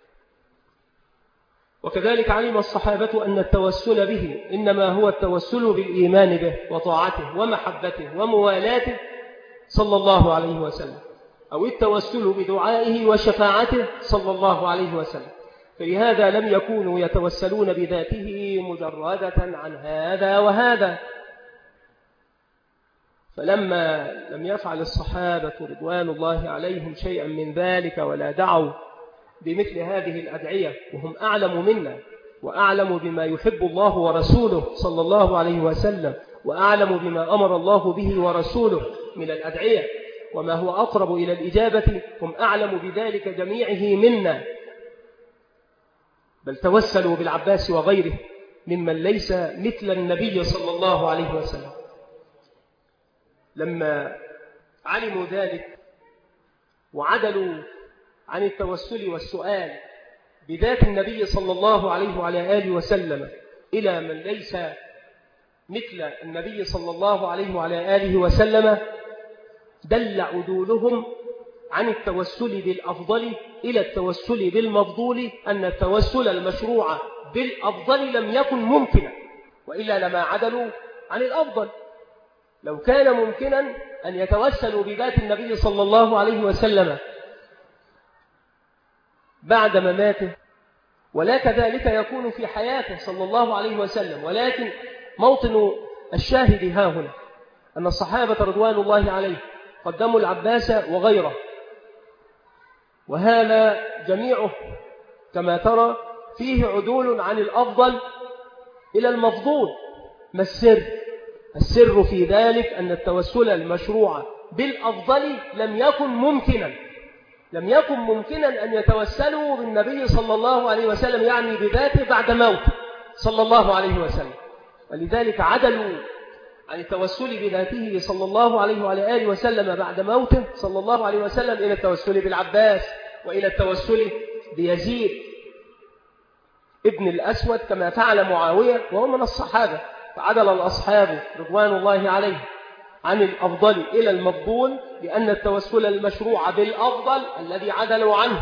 وكذلك علم الصحابة أن التوسل به إنما هو التوسل بالإيمان به وطاعته ومحبته وموالاته صلى الله عليه وسلم، أو التوسل بدعائه وشفاعته صلى الله عليه وسلم. فلهذا لم يكونوا يتوسلون بذاته مجردة عن هذا وهذا. فلما لم يفعل الصحابة رضوان الله عليهم شيئا من ذلك ولا دعوا بمثل هذه الأدعية وهم أعلم منا وأعلم بما يحب الله ورسوله صلى الله عليه وسلم، وأعلم بما أمر الله به ورسوله من الأدعية وما هو أقرب إلى الإجابة، هم أعلم بذلك جميعه منا، بل توسلوا بالعباس وغيره ممن ليس مثل النبي صلى الله عليه وسلم. لما علموا ذلك وعدلوا عن التوسل والسؤال بذات النبي صلى الله عليه وعلى آله وسلم إلى من ليس مثل النبي صلى الله عليه وعلى آله وسلم، دل عدولهم عن التوسل بالأفضل إلى التوسل بالمفضول أن التوسل المشروع بالأفضل لم يكن ممكنا، وإلا لما عدلوا عن الأفضل. لو كان ممكنا أن يتوسلوا بذات النبي صلى الله عليه وسلم بعد مماته، ولا كذلك يكون في حياته صلى الله عليه وسلم، ولكن موطن الشاهد ها هنا أن الصحابة رضوان الله عليه قدموا العباس وغيره، وهذا جميعه كما ترى فيه عدول عن الأفضل إلى المفضول. ما السر؟ السر في ذلك أن التوسل المشروع بالأفضل لم يكن ممكنا، لم يكن ممكنا أن يتوسلوا بالنبي صلى الله عليه وسلم يعني بذاته بعد موته صلى الله عليه وسلم، ولذلك عدلوا عن التوسل بذاته صلى الله عليه وعلى آله وسلم بعد موته صلى الله عليه وسلم إلى التوسل بالعباس وإلى التوسل بيزيد ابن الأسود كما فعل معاوية وهو من الصحابة. فعدل الأصحاب رضوان الله عليه عن الأفضل إلى المفضول، لأن التوسل المشروع بالأفضل الذي عدلوا عنه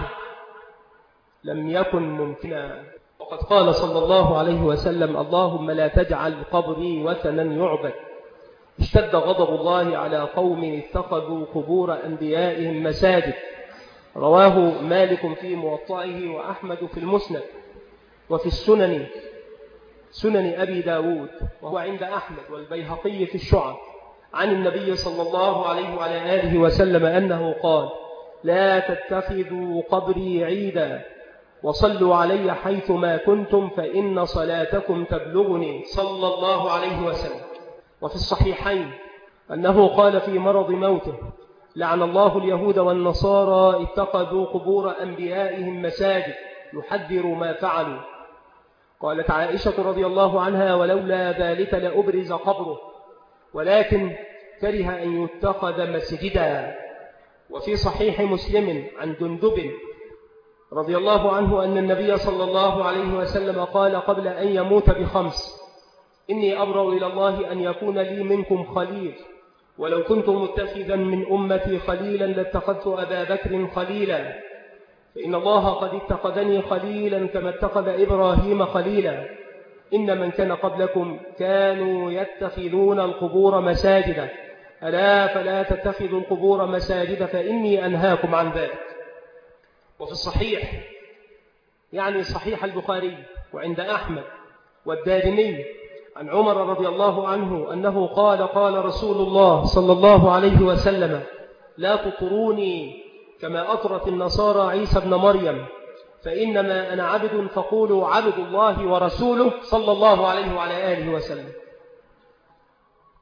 لم يكن ممكنا. وقد قال صلى الله عليه وسلم: اللهم لا تجعل قبري وثنا يعبد. اشتد غضب الله على قوم اتخذوا قبور أنبيائهم مساجد. رواه مالك في موطئه وأحمد في المسند وفي السنن سنن أبي داود، وهو عند أحمد والبيهقي في الشعب عن النبي صلى الله عليه وعلى آله وسلم أنه قال: لا تتخذوا قبري عيدا وصلوا علي حيثما كنتم فإن صلاتكم تبلغني صلى الله عليه وسلم. وفي الصحيحين أنه قال في مرض موته: لعن الله اليهود والنصارى اتخذوا قبور أنبيائهم مساجد يحذر ما فعلوا. قالت عائشة رضي الله عنها: ولولا ذلك لأبرز قبره ولكن كره أن يتخذ مسجدا. وفي صحيح مسلم عن جندب رضي الله عنه أن النبي صلى الله عليه وسلم قال قبل أن يموت بخمس: إني أبرأ إلى الله أن يكون لي منكم خليل، ولو كنت متخذا من أمتي خليلا لاتخذت أبا بكر خليلا، فإن الله قد اتخذني خليلا كما اتخذ إبراهيم خليلا. إن من كان قبلكم كانوا يتخذون القبور مساجدا، ألا فلا تتخذوا القبور مساجد فإني أنهاكم عن ذلك. وفي الصحيح يعني صحيح البخاري وعند أحمد والدارمي عن عمر رضي الله عنه أنه قال: قال رسول الله صلى الله عليه وسلم: لا تطروني كما أطرت النصارى عيسى ابن مريم، فإنما أنا عبد فقولوا عبد الله ورسوله صلى الله عليه وعلى آله وسلم.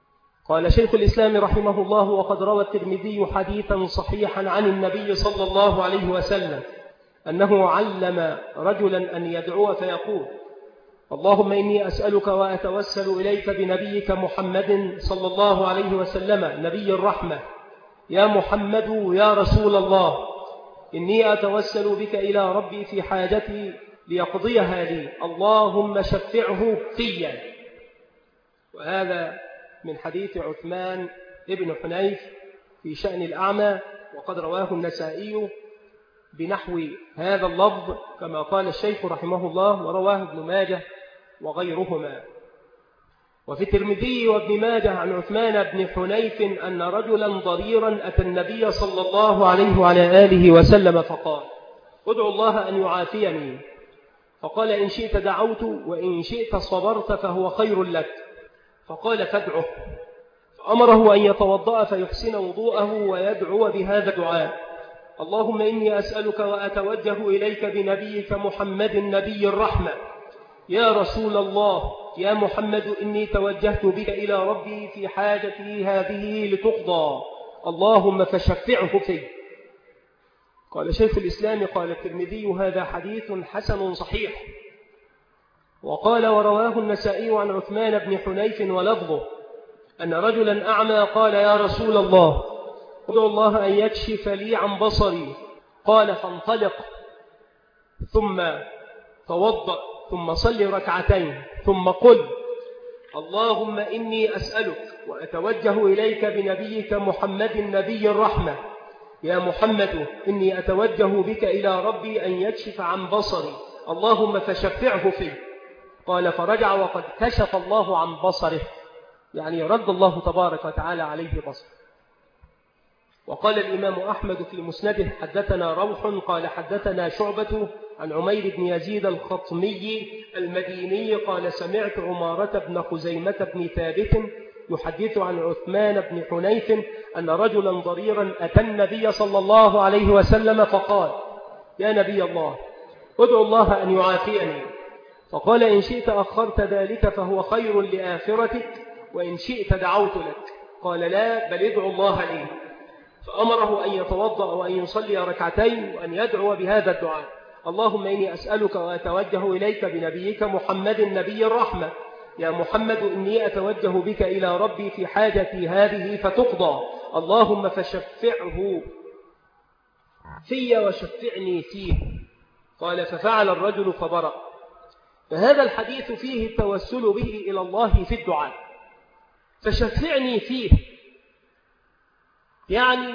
قال شيخ الإسلام رحمه الله: وقد روى الترمذي حديثا صحيحا عن النبي صلى الله عليه وسلم أنه علم رجلا أن يدعو فيقول: اللهم إني أسألك وأتوسل إليك بنبيك محمد صلى الله عليه وسلم نبي الرحمة، يا محمد يا رسول الله، إني أتوسل بك إلى ربي في حاجتي ليقضيها لي، اللهم شفعه فيا. وهذا من حديث عثمان ابن حنيف في شأن الأعمى، وقد رواه النسائي بنحو هذا اللفظ كما قال الشيخ رحمه الله، ورواه ابن ماجه وغيرهما. وفي الترمذي وابن ماجه عن عثمان بن حنيف أن رجلا ضريرا أتى النبي صلى الله عليه وعلى آله وسلم فقال: ادعو الله أن يعافيني. فقال: إن شئت دعوت وإن شئت صبرت فهو خير لك. فقال: فادعه. فأمره أن يتوضأ فيحسن وضوءه ويدعو بهذا الدعاء: اللهم إني أسألك وأتوجه إليك بنبيك محمد نبي الرحمة، يا رسول الله، يا محمد إني توجهت بك إلى ربي في حاجتي هذه لتقضى، اللهم فشفعه في. قال شيخ الإسلام: قال الترمذي: هذا حديث حسن صحيح. وقال: ورواه النسائي عن عثمان بن حنيف ولفظه أن رجلا أعمى قال: يا رسول الله، ادعو الله أن يكشف لي عن بصري. قال: فانطلق ثم توضأ ثم صل ركعتين ثم قل: اللهم إني أسألك وأتوجه إليك بنبيك محمد نبي الرحمة، يا محمد إني أتوجه بك إلى ربي أن يكشف عن بصري، اللهم فشفعه فيه. قال: فرجع وقد كشف الله عن بصره، يعني رد الله تبارك وتعالى عليه بصره. وقال الإمام أحمد في مسنده: حدثنا روح قال حدثنا شعبة عن عمير بن يزيد الخطمي المديني قال: سمعت عمارة بن خزيمة بن ثابت يحدث عن عثمان بن حنيف أن رجلا ضريرا أتى النبي صلى الله عليه وسلم فقال: يا نبي الله، ادعو الله أن يعافيني. فقال: إن شئت أخرت ذلك فهو خير لآخرتك، وإن شئت دعوت لك. قال: لا، بل ادعو الله لي. فأمره أن يتوضأ وأن يصلي ركعتين وأن يدعو بهذا الدعاء: اللهم إني أسألك وأتوجه إليك بنبيك محمد نبي الرحمة، يا محمد إني أتوجه بك إلى ربي في حاجتي هذه فتقضى، اللهم فشفعه في وشفعني فيه. قال: ففعل الرجل فبرأ. فهذا الحديث فيه التوسل به إلى الله في الدعاء. فشفعني فيه يعني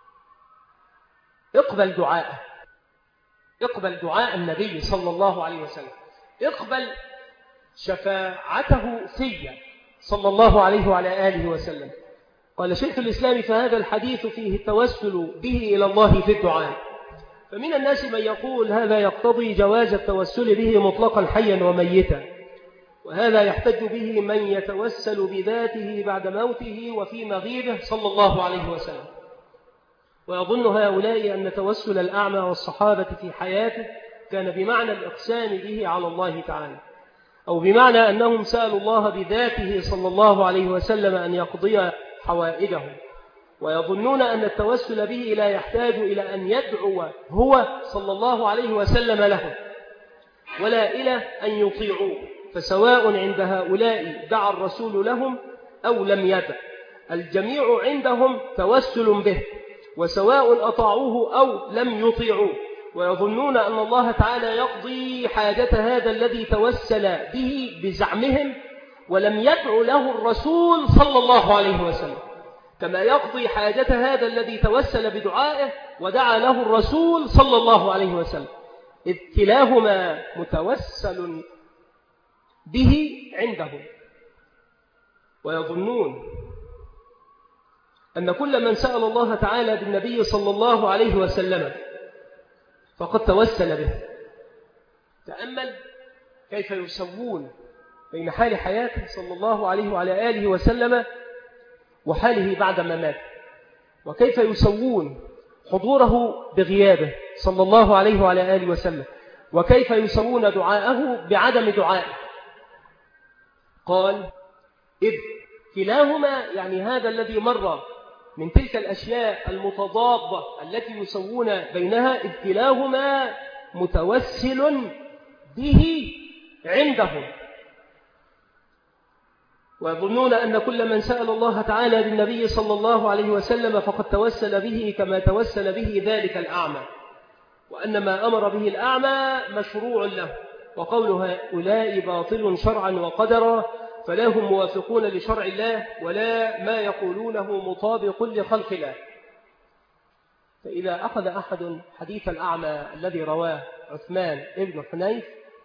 اقبل دعاءه، اقبل دعاء النبي صلى الله عليه وسلم، اقبل شفاعته فيه صلى الله عليه وعلى آله وسلم. قال شيخ الإسلام: فهذا الحديث فيه التوسل به إلى الله في الدعاء. فمن الناس من يقول هذا يقتضي جواز التوسل به مطلقا حيا وميتا، وهذا يحتج به من يتوسل بذاته بعد موته وفي مغيبه صلى الله عليه وسلم. ويظن هؤلاء أن توسل الأعمى والصحابة في حياته كان بمعنى الإقسام به على الله تعالى، أو بمعنى أنهم سألوا الله بذاته صلى الله عليه وسلم أن يقضي حوائجهم، ويظنون أن التوسل به لا يحتاج إلى أن يدعو هو صلى الله عليه وسلم له ولا إلى أن يطيعوه، فسواء عند هؤلاء دعا الرسول لهم أو لم يدع، الجميع عندهم توسل به، وسواء أطاعوه أو لم يطيعوه. ويظنون أن الله تعالى يقضي حاجة هذا الذي توسل به بزعمهم ولم يدع له الرسول صلى الله عليه وسلم، كما يقضي حاجة هذا الذي توسل بدعائه ودعا له الرسول صلى الله عليه وسلم، إذ كلاهما متوسل به عندهم. ويظنون أن كل من سأل الله تعالى بالنبي صلى الله عليه وسلم فقد توسل به. تأمل كيف يسوون بين حال حياته صلى الله عليه وعلى آله وسلم وحاله بعدما مات، وكيف يسوون حضوره بغيابه صلى الله عليه وعلى آله وسلم، وكيف يسوون دعاءه بعدم دعائه. قال: إذ كلاهما يعني هذا الذي مر من تلك الأشياء المتضادة التي يسوون بينها، إذ كلاهما متوسل به عندهم، ويظنون أن كل من سأل الله تعالى بالنبي صلى الله عليه وسلم فقد توسل به كما توسل به ذلك الأعمى، وأن ما أمر به الأعمى مشروع له، وقول هؤلاء باطل شرعا وقدرا، فلا هم موافقون لشرع الله ولا ما يقولونه مطابق لخلق الله. فإذا أخذ أحد حديث الأعمى الذي رواه عثمان ابن حنيف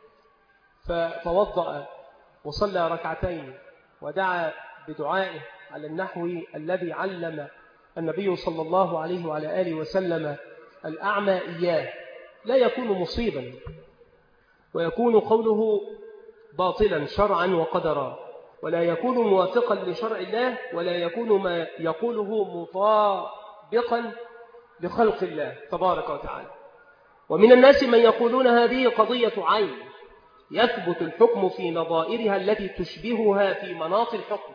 فتوضأ وصلى ركعتين ودعا بدعائه على النحو الذي علم النبي صلى الله عليه وعلى آله وسلم الأعمى إياه، لا يكون مصيبا، ويكون قوله باطلا شرعا وقدرا، ولا يكون موافقا لشرع الله، ولا يكون ما يقوله مطابقا لخلق الله تبارك وتعالى. ومن الناس من يقولون هذه قضية عين، يثبت الحكم في نظائرها التي تشبهها في مناط الحكم،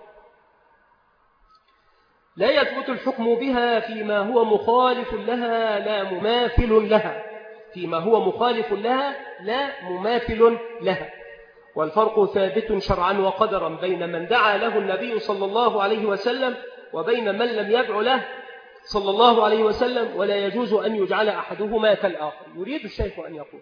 لا يثبت الحكم بها فيما هو مخالف لها لا مماثل لها، فيما هو مخالف لها لا مماثل لها. والفرق ثابت شرعا وقدرا بين من دعا له النبي صلى الله عليه وسلم وبين من لم يدع له صلى الله عليه وسلم، ولا يجوز أن يجعل أحدهما كالآخر. يريد الشيخ أن يقول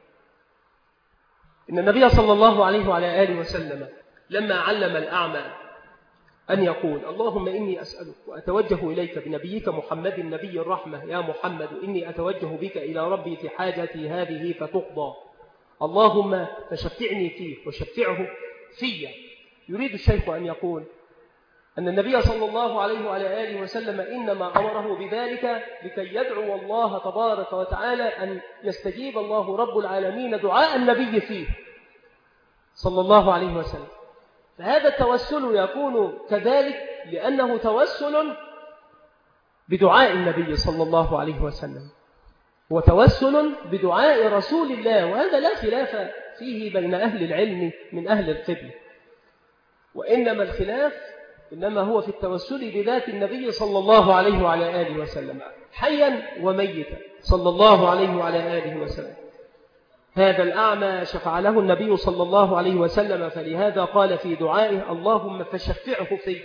إن النبي صلى الله عليه وعلى آله وسلم لما علم الأعمى أن يقول اللهم إني أسألك وأتوجه إليك بنبيك محمد نبي الرحمة، يا محمد إني أتوجه بك إلى ربي في حاجتي هذه فتقضى، اللهم فشفعني فيه وشفعه في. يريد الشيخ أن يقول أن النبي صلى الله عليه وعلى آله وسلم إنما أمره بذلك لكي يدعو الله تبارك وتعالى أن يستجيب الله رب العالمين دعاء النبي فيه صلى الله عليه وسلم. فهذا التوسل يكون كذلك لأنه توسل بدعاء النبي صلى الله عليه وسلم، وتوسل بدعاء رسول الله، وهذا لا خلاف فيه بين أهل العلم من أهل القبل، وإنما الخلاف إنما هو في التوسل بذات النبي صلى الله عليه وعلى آله وسلم حيا وميتا صلى الله عليه وعلى آله وسلم. هذا الأعمى شفع له النبي صلى الله عليه وسلم، فلهذا قال في دعائه اللهم فشفعه فيه،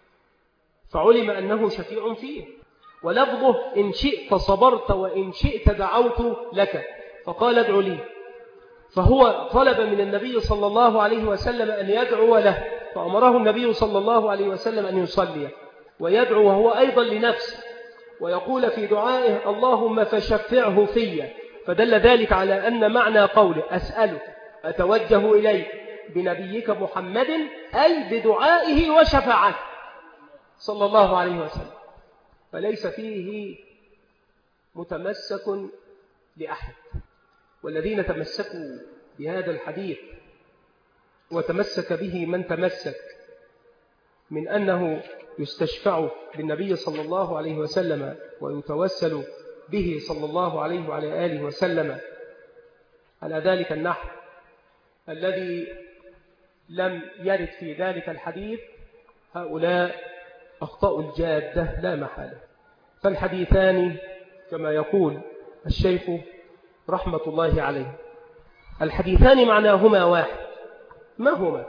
فعلم أنه شفيع فيه. ولفظه إن شئت صبرت وإن شئت دعوت لك، فقال ادع لي، فهو طلب من النبي صلى الله عليه وسلم أن يدعو له، فأمره النبي صلى الله عليه وسلم أن يصلي ويدعو وهو أيضا لنفسه، ويقول في دعائه اللهم فشفعه في، فدل ذلك على أن معنى قوله أسألك أتوجه إليك بنبيك محمد أي بدعائه وشفاعته صلى الله عليه وسلم، فليس فيه متمسك لأحد. والذين تمسكوا بهذا الحديث وتمسك به من تمسك من أنه يستشفع بالنبي صلى الله عليه وسلم ويتوسل به صلى الله عليه وعلى آله وسلم على ذلك النحو الذي لم يرد في ذلك الحديث، هؤلاء أخطأوا الجادة لا محالة. فالحديثان كما يقول الشيخ رحمة الله عليه، الحديثان معناهما واحد. ما هما؟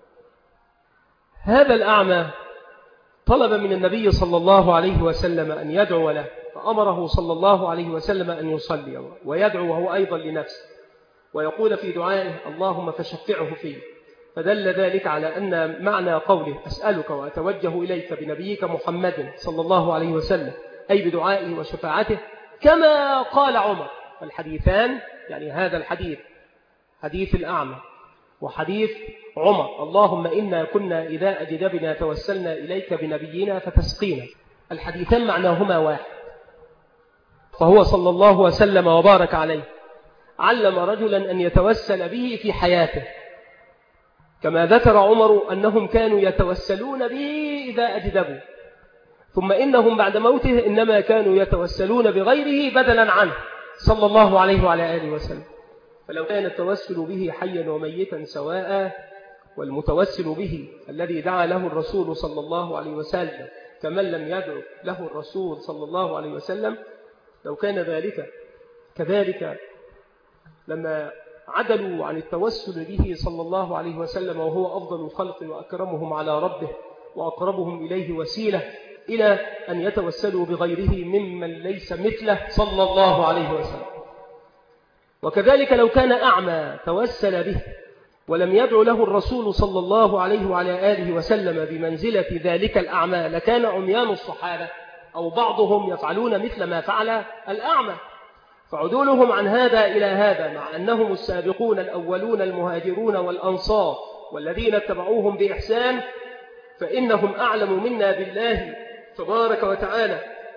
هذا الأعمى طلب من النبي صلى الله عليه وسلم أن يدعو له، فأمره صلى الله عليه وسلم أن يصلي ويدعو وهو أيضا لنفسه، ويقول في دعائه اللهم فشفعه فيه، فدل ذلك على أن معنى قوله أسألك وأتوجه إليك بنبيك محمد صلى الله عليه وسلم أي بدعائه وشفاعته كما قال عمر. فالحديثان يعني هذا الحديث حديث الأعمى وحديث عمر اللهم إنا كنا إذا أجدبنا توسلنا إليك بنبينا فتسقينا، الحديثان معناهما واحد. فهو صلى الله وسلم وبارك عليه علم رجلا أن يتوسل به في حياته، كما ذكر عمر أنهم كانوا يتوسلون به إذا أجدبوا، ثم إنهم بعد موته إنما كانوا يتوسلون بغيره بدلا عنه صلى الله عليه وعلى آله وسلم. فلو كان التوسل به حيا وميتا سواء والمتوسل به الذي دعا له الرسول صلى الله عليه وسلم كمن لم يدعو له الرسول صلى الله عليه وسلم، لو كان ذلك كذلك لما عدلوا عن التوسل به صلى الله عليه وسلم وهو أفضل الخلق وأكرمهم على ربه وأقربهم إليه وسيلة، إلى أن يتوسلوا بغيره ممن ليس مثله صلى الله عليه وسلم. وكذلك لو كان أعمى توسل به ولم يدعو له الرسول صلى الله عليه وعلى آله وسلم بمنزلة ذلك الأعمى، لكان عميان الصحابة أو بعضهم يفعلون مثل ما فعل الأعمى. فعدولهم عن هذا إلى هذا مع أنهم السابقون الأولون المهاجرون والأنصار والذين اتبعوهم بإحسان، فإنهم أعلم منا بالله تبارك وتعالى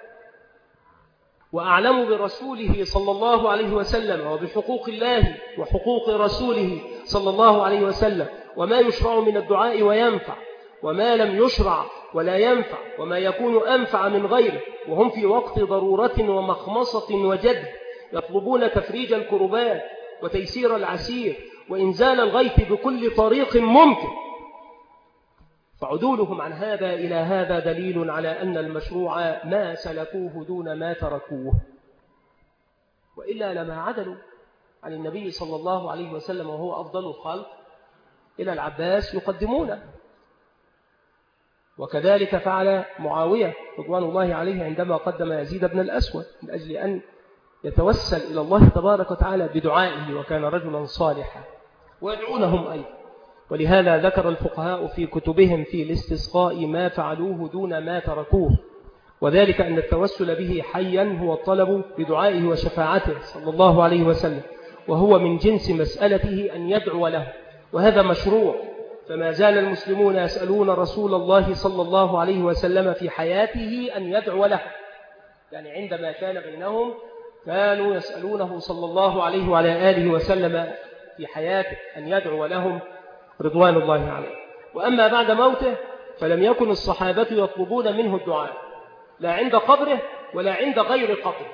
وأعلم برسوله صلى الله عليه وسلم وبحقوق الله وحقوق رسوله صلى الله عليه وسلم، وما يشرع من الدعاء وينفع وما لم يشرع ولا ينفع وما يكون أنفع من غيره، وهم في وقت ضرورة ومخمصة وجد يطلبون تفريج الكربات وتيسير العسير وإنزال الغيث بكل طريق ممكن. فعدولهم عن هذا إلى هذا دليل على أن المشروع ما سلكوه دون ما تركوه، وإلا لما عدلوا عن النبي صلى الله عليه وسلم وهو أفضل الخلق إلى العباس يقدمونه. وكذلك فعل معاوية رضوان الله عليه عندما قدم يزيد بن الأسود من أجل أن يتوسل إلى الله تبارك وتعالى بدعائه، وكان رجلا صالحا، ويدعونهم أيضا. ولهذا ذكر الفقهاء في كتبهم في الاستسقاء ما فعلوه دون ما تركوه، وذلك أن التوسل به حيا هو الطلب بدعائه وشفاعته صلى الله عليه وسلم، وهو من جنس مسألته أن يدعو له، وهذا مشروع. فما زال المسلمون يسألون رسول الله صلى الله عليه وسلم في حياته أن يدعو له، يعني عندما كان بينهم كانوا يسألونه صلى الله عليه وعلى آله وسلم في حياته أن يدعو لهم رضوان الله عليه. وأما بعد موته فلم يكن الصحابة يطلبون منه الدعاء لا عند قبره ولا عند غير قبره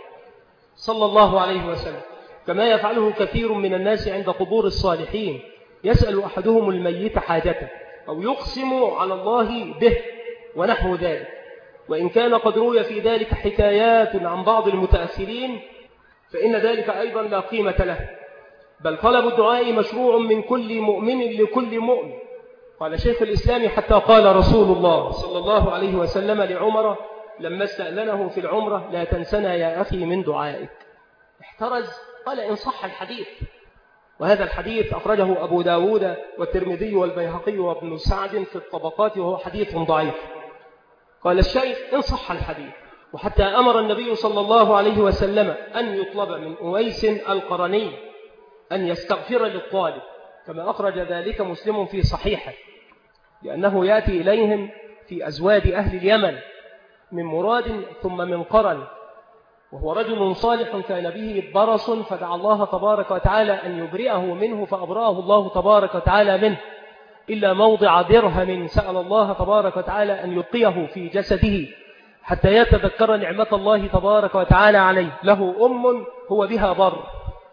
صلى الله عليه وسلم، كما يفعله كثير من الناس عند قبور الصالحين، يسأل أحدهم الميت حاجته أو يقسم على الله به ونحو ذلك. وإن كان قد روي في ذلك حكايات عن بعض المتأخرين فإن ذلك أيضا لا قيمة له، بل طلب الدعاء مشروع من كل مؤمن لكل مؤمن. قال شيخ الإسلام حتى قال رسول الله صلى الله عليه وسلم لعمر لما استأذنه في العمرة: لا تنسنا يا أخي من دعائك. احترز، قال إن صح الحديث، وهذا الحديث أخرجه أبو داود والترمذي والبيهقي وابن سعد في الطبقات وهو حديث ضعيف. قال الشيخ إن صح الحديث. وحتى أمر النبي صلى الله عليه وسلم أن يطلب من أويس القرني أن يستغفر للطالب، كما أخرج ذلك مسلم في صحيحه، لأنه يأتي إليهم في أزواج أهل اليمن من مراد ثم من قرن، وهو رجل صالح كان به برص، فدعا الله تبارك وتعالى أن يبرئه منه فأبرأه الله تبارك وتعالى منه، إلا موضع درهم سأل الله تبارك وتعالى أن يلقيه في جسده حتى يتذكر نعمة الله تبارك وتعالى عليه. له أم هو بها بر،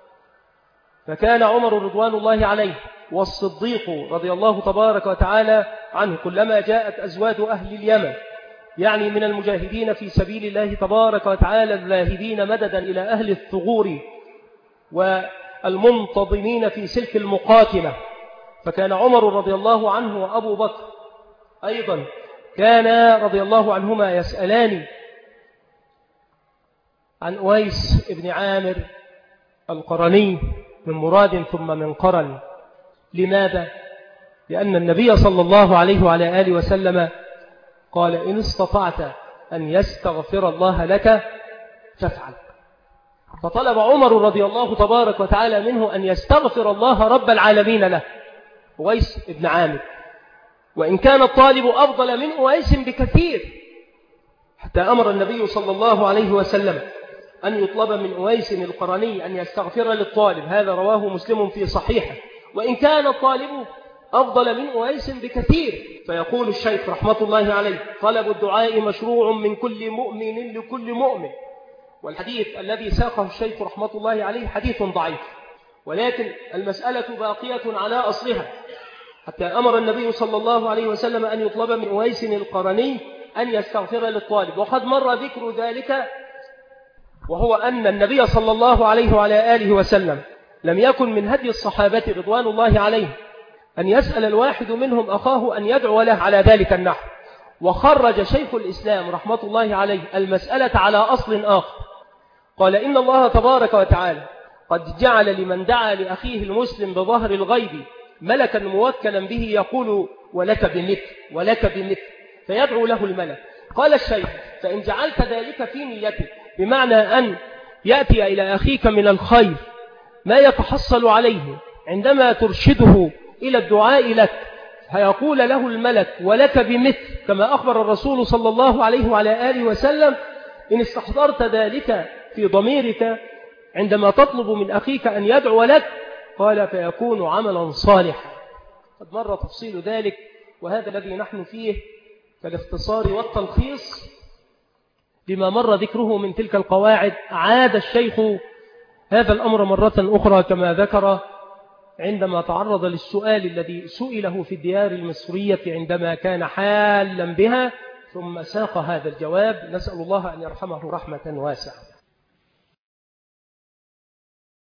فكان عمر رضوان الله عليه والصديق رضي الله تبارك وتعالى عنه كلما جاءت أزواج أهل اليمن، يعني من المجاهدين في سبيل الله تبارك وتعالى الذاهبين مددا إلى أهل الثغور والمنتظمين في سلك المقاتلة، فكان عمر رضي الله عنه وأبو بكر أيضا كان رضي الله عنهما يسألان عن أويس بن عامر القرني من مراد ثم من قرن. لماذا؟ لأن النبي صلى الله عليه وعلى آله وسلم قال إن استطعت أن يستغفر الله لك فافعل. فطلب عمر رضي الله تبارك وتعالى منه أن يستغفر الله رب العالمين له أويس بن عامر، وإن كان الطالب أفضل من أويس بكثير، حتى أمر النبي صلى الله عليه وسلم أن يطلب من أويس القرني أن يستغفر للطالب. هذا رواه مسلم في صحيحه. وإن كان الطالب أفضل من أويس بكثير، فيقول الشيخ رحمة الله عليه: طلب الدعاء مشروع من كل مؤمن لكل مؤمن. والحديث الذي ساقه الشيخ رحمة الله عليه حديث ضعيف، ولكن المسألة باقية على أصلها. حتى أمر النبي صلى الله عليه وسلم أن يطلب من أويس القرني أن يستغفر للطالب. وقد مر ذكر ذلك، وهو أن النبي صلى الله عليه وعلى آله وسلم لم يكن من هدي الصحابة رضوان الله عليهم أن يسأل الواحد منهم أخاه أن يدعو له على ذلك النحو. وخرج شيخ الإسلام رحمة الله عليه المسألة على أصل آخر، قال إن الله تبارك وتعالى قد جعل لمن دعا لأخيه المسلم بظهر الغيب ملكا موكلا به يقول ولك بمثل ولك بمثل، فيدعو له الملك. قال الشيخ فإن جعلت ذلك في نيتك، بمعنى أن يأتي إلى أخيك من الخير ما يتحصل عليه عندما ترشده إلى الدعاء لك، فيقول له الملك ولك بمثل، كما أخبر الرسول صلى الله عليه وعلى آله وسلم. إن استحضرت ذلك في ضميرك عندما تطلب من أخيك أن يدعو لك، قال فيكون عملا صالحا. قد مر تفصيل ذلك، وهذا الذي نحن فيه كالاختصار والتلخيص لما مر ذكره من تلك القواعد. عاد الشيخ هذا الأمر مرة أخرى كما ذكر عندما تعرض للسؤال الذي سئله في الديار المصرية عندما كان حالا بها، ثم ساق هذا الجواب. نسأل الله أن يرحمه رحمة واسعة.